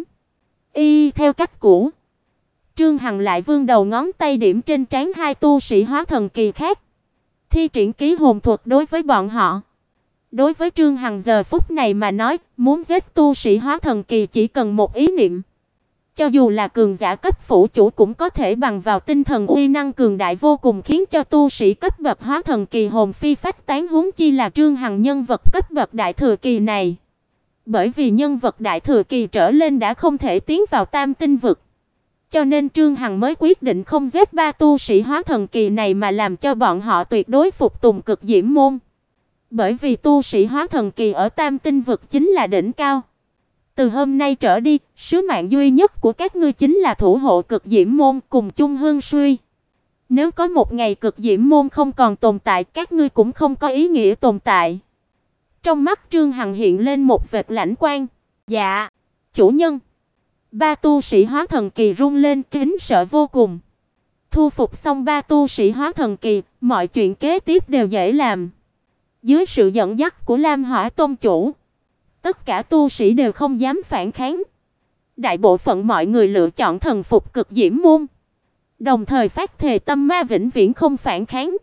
Theo cách cũ, Trương Hằng lại vươn đầu ngón tay điểm trên trán hai tu sĩ hóa thần kỳ khác, thi triển ký hồn thuật đối với bọn họ. Đối với Trương Hằng giờ phút này mà nói, muốn giết tu sĩ hóa thần kỳ chỉ cần một ý niệm. Cho dù là cường giả cấp phủ chủ cũng có thể bằng vào tinh thần uy năng cường đại vô cùng khiến cho tu sĩ cấp bậc hóa thần kỳ hồn phi phách tán, huống chi là Trương Hằng nhân vật cấp bậc đại thừa kỳ này. Bởi vì nhân vật đại thừa kỳ trở lên đã không thể tiến vào Tam Tinh vực, cho nên Trương Hằng mới quyết định không giết ba tu sĩ hóa thần kỳ này mà làm cho bọn họ tuyệt đối phục tùng Cực Diễm môn. Bởi vì tu sĩ hóa thần kỳ ở Tam Tinh vực chính là đỉnh cao. Từ hôm nay trở đi, sứ mạng duy nhất của các ngươi chính là thủ hộ Cực Diễm môn cùng chung hưng suy. Nếu có một ngày Cực Diễm môn không còn tồn tại, các ngươi cũng không có ý nghĩa tồn tại. Trong mắt Trương Hằng hiện lên một vệt lãnh quang. Dạ, chủ nhân. Ba tu sĩ hóa thần kỳ run lên kính sợ vô cùng. Thu phục xong ba tu sĩ hóa thần kỳ, mọi chuyện kế tiếp đều dễ làm. Dưới sự dẫn dắt của Lam Hỏa tôn chủ, tất cả tu sĩ đều không dám phản kháng. Đại bộ phận mọi người lựa chọn thần phục Cực Diễm môn, đồng thời phát thề tâm ma vĩnh viễn không phản kháng.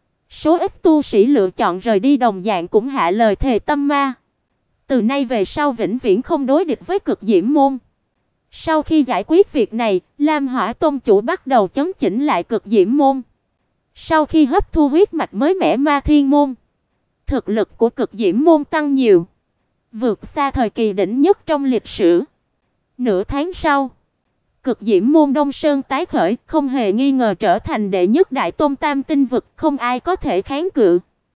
Số ít tu sĩ lựa chọn rời đi đồng dạng cũng hạ lời thề tâm ma. Từ nay về sau vĩnh viễn không đối địch với Cực Diễm môn. Sau khi giải quyết việc này, Lam Hỏa tôn chủ bắt đầu chấn chỉnh lại Cực Diễm môn. Sau khi hấp thu huyết mạch mới mẻ Ma Thiên môn, thực lực của Cực Diễm môn tăng nhiều, vượt xa thời kỳ đỉnh nhất trong lịch sử. Nửa tháng sau, Cực Diễm môn Đông Sơn tái khởi, không hề nghi ngờ trở thành đệ nhất đại tôn Tam Tinh vực, không ai có thể kháng cự.